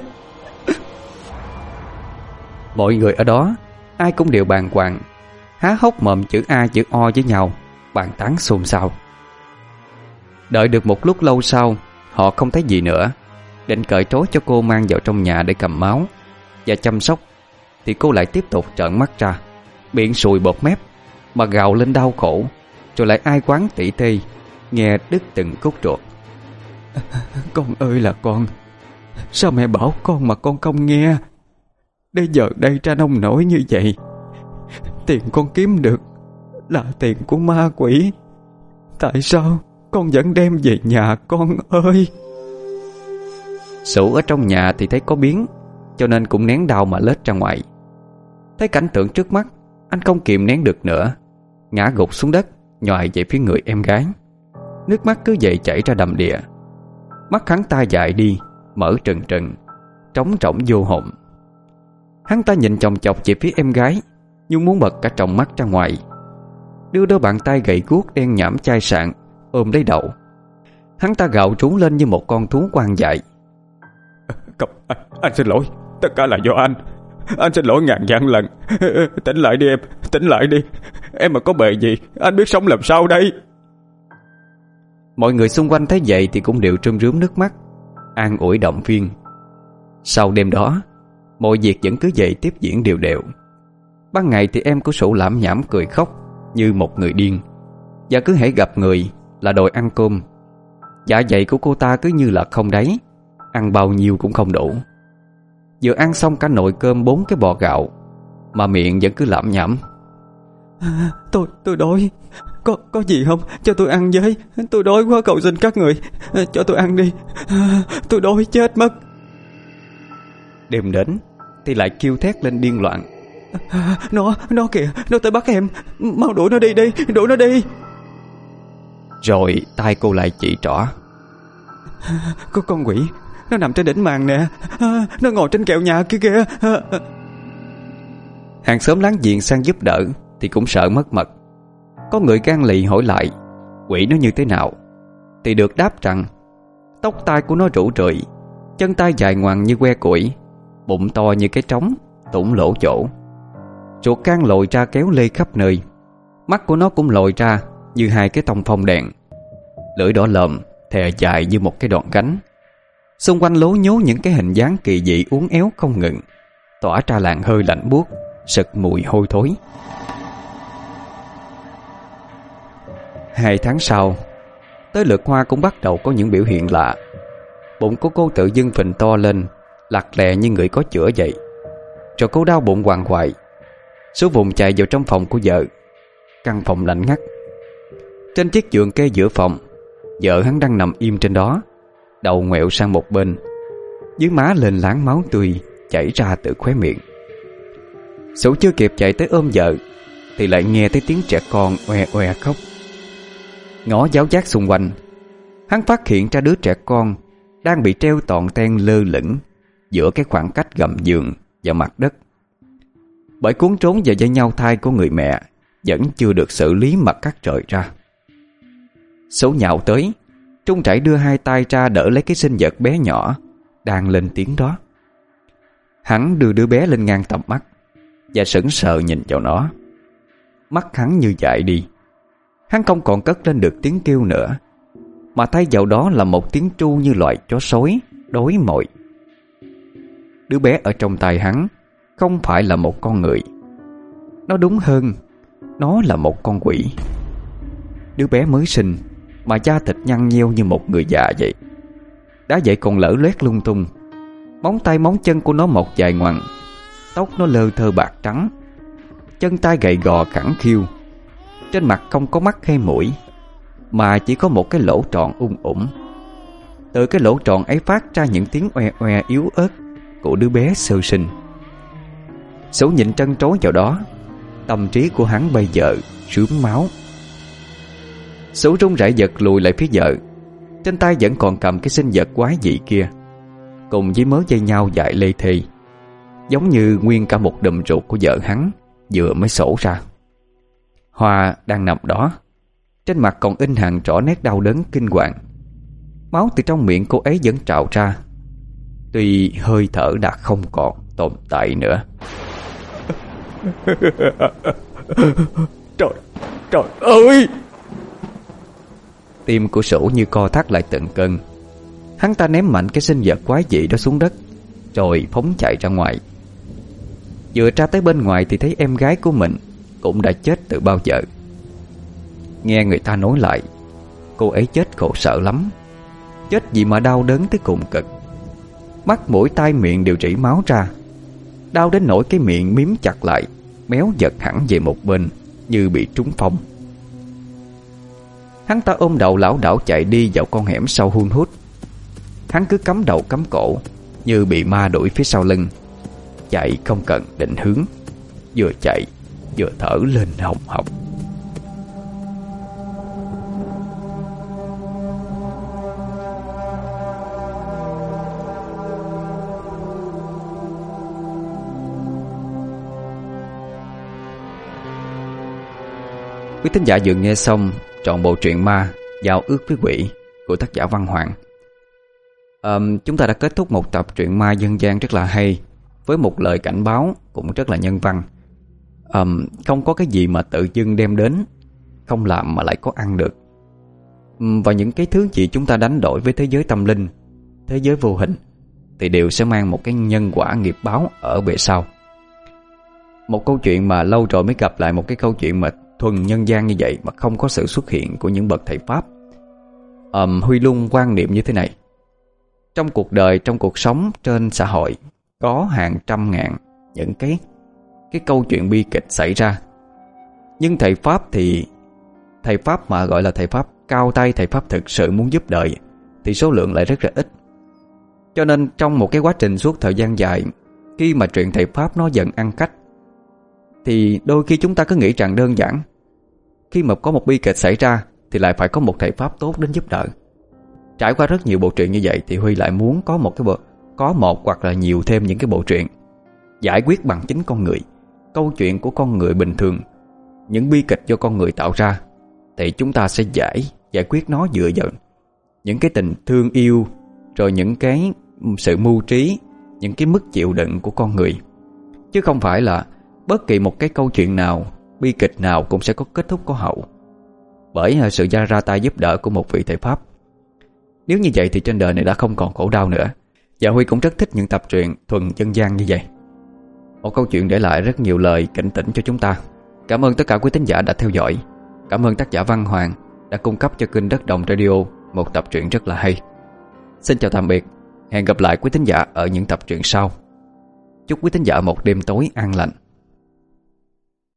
Mọi người ở đó ai cũng đều bàng hoàng, há hốc mồm chữ A chữ O với nhau, bàn tán xôn xao. Đợi được một lúc lâu sau, họ không thấy gì nữa, định cởi trói cho cô mang vào trong nhà để cầm máu và chăm sóc, thì cô lại tiếp tục trợn mắt ra, miệng sùi bọt mép mà gào lên đau khổ, rồi lại ai quán tỉ tê, nghe đứt từng cốt ruột. Con ơi là con, sao mẹ bảo con mà con không nghe? Bây giờ đây ra nông nổi như vậy, tiền con kiếm được là tiền của ma quỷ. Tại sao con vẫn đem về nhà con ơi? Sửu ở trong nhà thì thấy có biến, cho nên cũng nén đau mà lết ra ngoài. Thấy cảnh tượng trước mắt, anh không kìm nén được nữa, ngã gục xuống đất, nhoài về phía người em gái. Nước mắt cứ vậy chảy ra đầm đìa. Mắt hắn ta dại đi, mở trừng trừng, trống rỗng vô hồn. Hắn ta nhìn chòng chọc về phía em gái, như muốn bật cả tròng mắt ra ngoài. Đưa đôi bàn tay gầy guốc đen nhẵm chai sạn ôm lấy đầu. Hắn ta gào trú lên như một con thú quan dại. Không, anh, anh xin lỗi, tất cả là do anh. Anh xin lỗi ngàn vạn lần. Tỉnh lại đi em, tỉnh lại đi. Em mà có bề gì, anh biết sống làm sao đây? Mọi người xung quanh thấy vậy thì cũng đều rơm rớm nước mắt, an ủi động viên. Sau đêm đó, mọi việc vẫn cứ vậy tiếp diễn đều đều. Ban ngày thì em của Sửu lảm nhảm cười khóc như một người điên, và cứ hễ gặp người là đòi ăn cơm. Dạ dày của cô ta cứ như là không đáy, ăn bao nhiêu cũng không đủ. Vừa ăn xong cả nồi cơm bốn cái bò gạo, mà miệng vẫn cứ lẩm nhẩm. À, tôi tôi đói, có có gì không cho tôi ăn với? Tôi đói quá, cầu xin các người cho tôi ăn đi, à, tôi đói chết mất. Đêm đến thì lại kêu thét lên điên loạn. À, nó nó kìa, nó tới bắt em, mau đuổi nó đi đi, đuổi nó đi. Rồi tay cô lại chỉ trỏ. À, có con quỷ, nó nằm trên đỉnh màn nè, à, nó ngồi trên kẹo nhà kia kìa. À, à. Hàng xóm láng giềng sang giúp đỡ thì cũng sợ mất mật. Có người gan lì hỏi lại quỷ nó như thế nào, thì được đáp rằng tóc tai của nó rủ rượi, chân tay dài ngoằng như que củi, bụng to như cái trống, tủng lỗ chỗ, ruột gan lồi ra kéo lê khắp nơi. Mắt của nó cũng lồi ra như hai cái tông phong đèn, lưỡi đỏ lợm thè dài như một cái đoạn gánh. Xung quanh lố nhố những cái hình dáng kỳ dị uốn éo không ngừng, tỏa ra làn hơi lạnh buốt, sực mùi hôi thối. Hai tháng sau, tới lượt Hoa cũng bắt đầu có những biểu hiện lạ. Bụng của cô tự dưng phình to lên, lặt lè như người có chữa vậy. Rồi cô đau bụng hoàng hoại, số vùng chạy vào trong phòng của vợ. Căn phòng lạnh ngắt. Trên chiếc giường kê giữa phòng, vợ hắn đang nằm im trên đó, đầu ngoẹo sang một bên, dưới má lên láng máu tươi chảy ra từ khóe miệng. Sửu chưa kịp chạy tới ôm vợ thì lại nghe thấy tiếng trẻ con oe oe khóc. Ngó giáo giác xung quanh, hắn phát hiện ra đứa trẻ con đang bị treo tòn ten lơ lửng giữa cái khoảng cách gầm giường và mặt đất. Bởi cuốn trốn vào dây nhau thai của người mẹ vẫn chưa được xử lý mặt cắt trời ra. Số nhào tới, Trung Trải đưa hai tay ra đỡ lấy cái sinh vật bé nhỏ đang lên tiếng đó. Hắn đưa đứa bé lên ngang tầm mắt và sững sờ nhìn vào nó. Mắt hắn như dại đi. Hắn không còn cất lên được tiếng kêu nữa, mà thay vào đó là một tiếng tru như loại chó sói đói mồi. Đứa bé ở trong tay hắn không phải là một con người. Nó đúng hơn, nó là một con quỷ. Đứa bé mới sinh mà da thịt nhăn nheo như một người già vậy. Đã vậy còn lở loét lung tung. Móng tay móng chân của nó mọc dài ngoằng, tóc nó lơ thơ bạc trắng, chân tay gầy gò khẳng khiu. Trên mặt không có mắt hay mũi, mà chỉ có một cái lỗ tròn ung ủng. Từ cái lỗ tròn ấy phát ra những tiếng oe oe yếu ớt của đứa bé sơ sinh. Số nhìn trân trối vào đó, tâm trí của hắn bây giờ sướm máu. Số run rẩy giật lùi lại phía vợ. Trên tay vẫn còn cầm cái sinh vật quái dị kia, cùng với mớ dây nhau dài lê thê, giống như nguyên cả một đùm ruột của vợ hắn vừa mới sổ ra. Hoa đang nằm đó, trên mặt còn in hàng rõ nét đau đớn kinh hoàng. Máu từ trong miệng cô ấy vẫn trào ra, tuy hơi thở đã không còn tồn tại nữa. Trời, trời ơi! Tim của Sửu như co thắt lại từng cơn. Hắn ta ném mạnh cái sinh vật quái dị đó xuống đất, rồi phóng chạy ra ngoài. Vừa ra tới bên ngoài thì thấy em gái của mình cũng đã chết từ bao giờ. Nghe người ta nói lại, cô ấy chết khổ sở lắm. Chết gì mà đau đớn tới cùng cực. Mắt mũi tai miệng đều rỉ máu ra, đau đến nỗi cái miệng miếm chặt lại, méo giật hẳn về một bên như bị trúng phong. Hắn ta ôm đầu lảo đảo chạy đi vào con hẻm sau hun hút. Hắn cứ cắm đầu cắm cổ, như bị ma đuổi phía sau lưng. Chạy không cần định hướng, vừa chạy vừa thở lên hồng hộc. Quý thính giả vừa nghe xong trọn bộ truyện ma Giao ước với quỷ của tác giả Văn Hoàng. à, Chúng ta đã kết thúc một tập truyện ma dân gian rất là hay, với một lời cảnh báo cũng rất là nhân văn. à, Không có cái gì mà tự dưng đem đến, không làm mà lại có ăn được. Và những cái thứ gì chúng ta đánh đổi với thế giới tâm linh, thế giới vô hình, thì đều sẽ mang một cái nhân quả nghiệp báo ở bề sau. Một câu chuyện mà lâu rồi mới gặp lại một cái câu chuyện mà thuần nhân gian như vậy, mà không có sự xuất hiện của những bậc thầy Pháp. um, Huy luôn quan niệm như thế này: trong cuộc đời, trong cuộc sống, trên xã hội có hàng trăm ngàn những cái Cái câu chuyện bi kịch xảy ra. Nhưng thầy Pháp thì Thầy Pháp mà gọi là thầy Pháp cao tay, thầy Pháp thực sự muốn giúp đời, thì số lượng lại rất là ít. Cho nên trong một cái quá trình suốt thời gian dài, khi mà chuyện thầy Pháp nó dần ăn cách, thì đôi khi chúng ta cứ nghĩ rằng đơn giản, khi mà có một bi kịch xảy ra thì lại phải có một thầy Pháp tốt đến giúp đỡ. Trải qua rất nhiều bộ truyện như vậy, thì Huy lại muốn có một cái bộ, có một hoặc là nhiều thêm những cái bộ truyện giải quyết bằng chính con người, câu chuyện của con người bình thường, những bi kịch do con người tạo ra, thì chúng ta sẽ giải giải quyết nó dựa vào những cái tình thương yêu, rồi những cái sự mưu trí, những cái mức chịu đựng của con người. Chứ không phải là bất kỳ một cái câu chuyện nào, bi kịch nào cũng sẽ có kết thúc có hậu, bởi sự ra ra tay giúp đỡ của một vị thầy Pháp. Nếu như vậy thì trên đời này đã không còn khổ đau nữa. Và Huy cũng rất thích những tập truyện thuần dân gian như vậy. Một câu chuyện để lại rất nhiều lời cảnh tỉnh cho chúng ta. Cảm ơn tất cả quý thính giả đã theo dõi. Cảm ơn tác giả Văn Hoàng đã cung cấp cho kênh Đất Đồng Radio một tập truyện rất là hay. Xin chào tạm biệt. Hẹn gặp lại quý thính giả ở những tập truyện sau. Chúc quý thính giả một đêm tối an lành.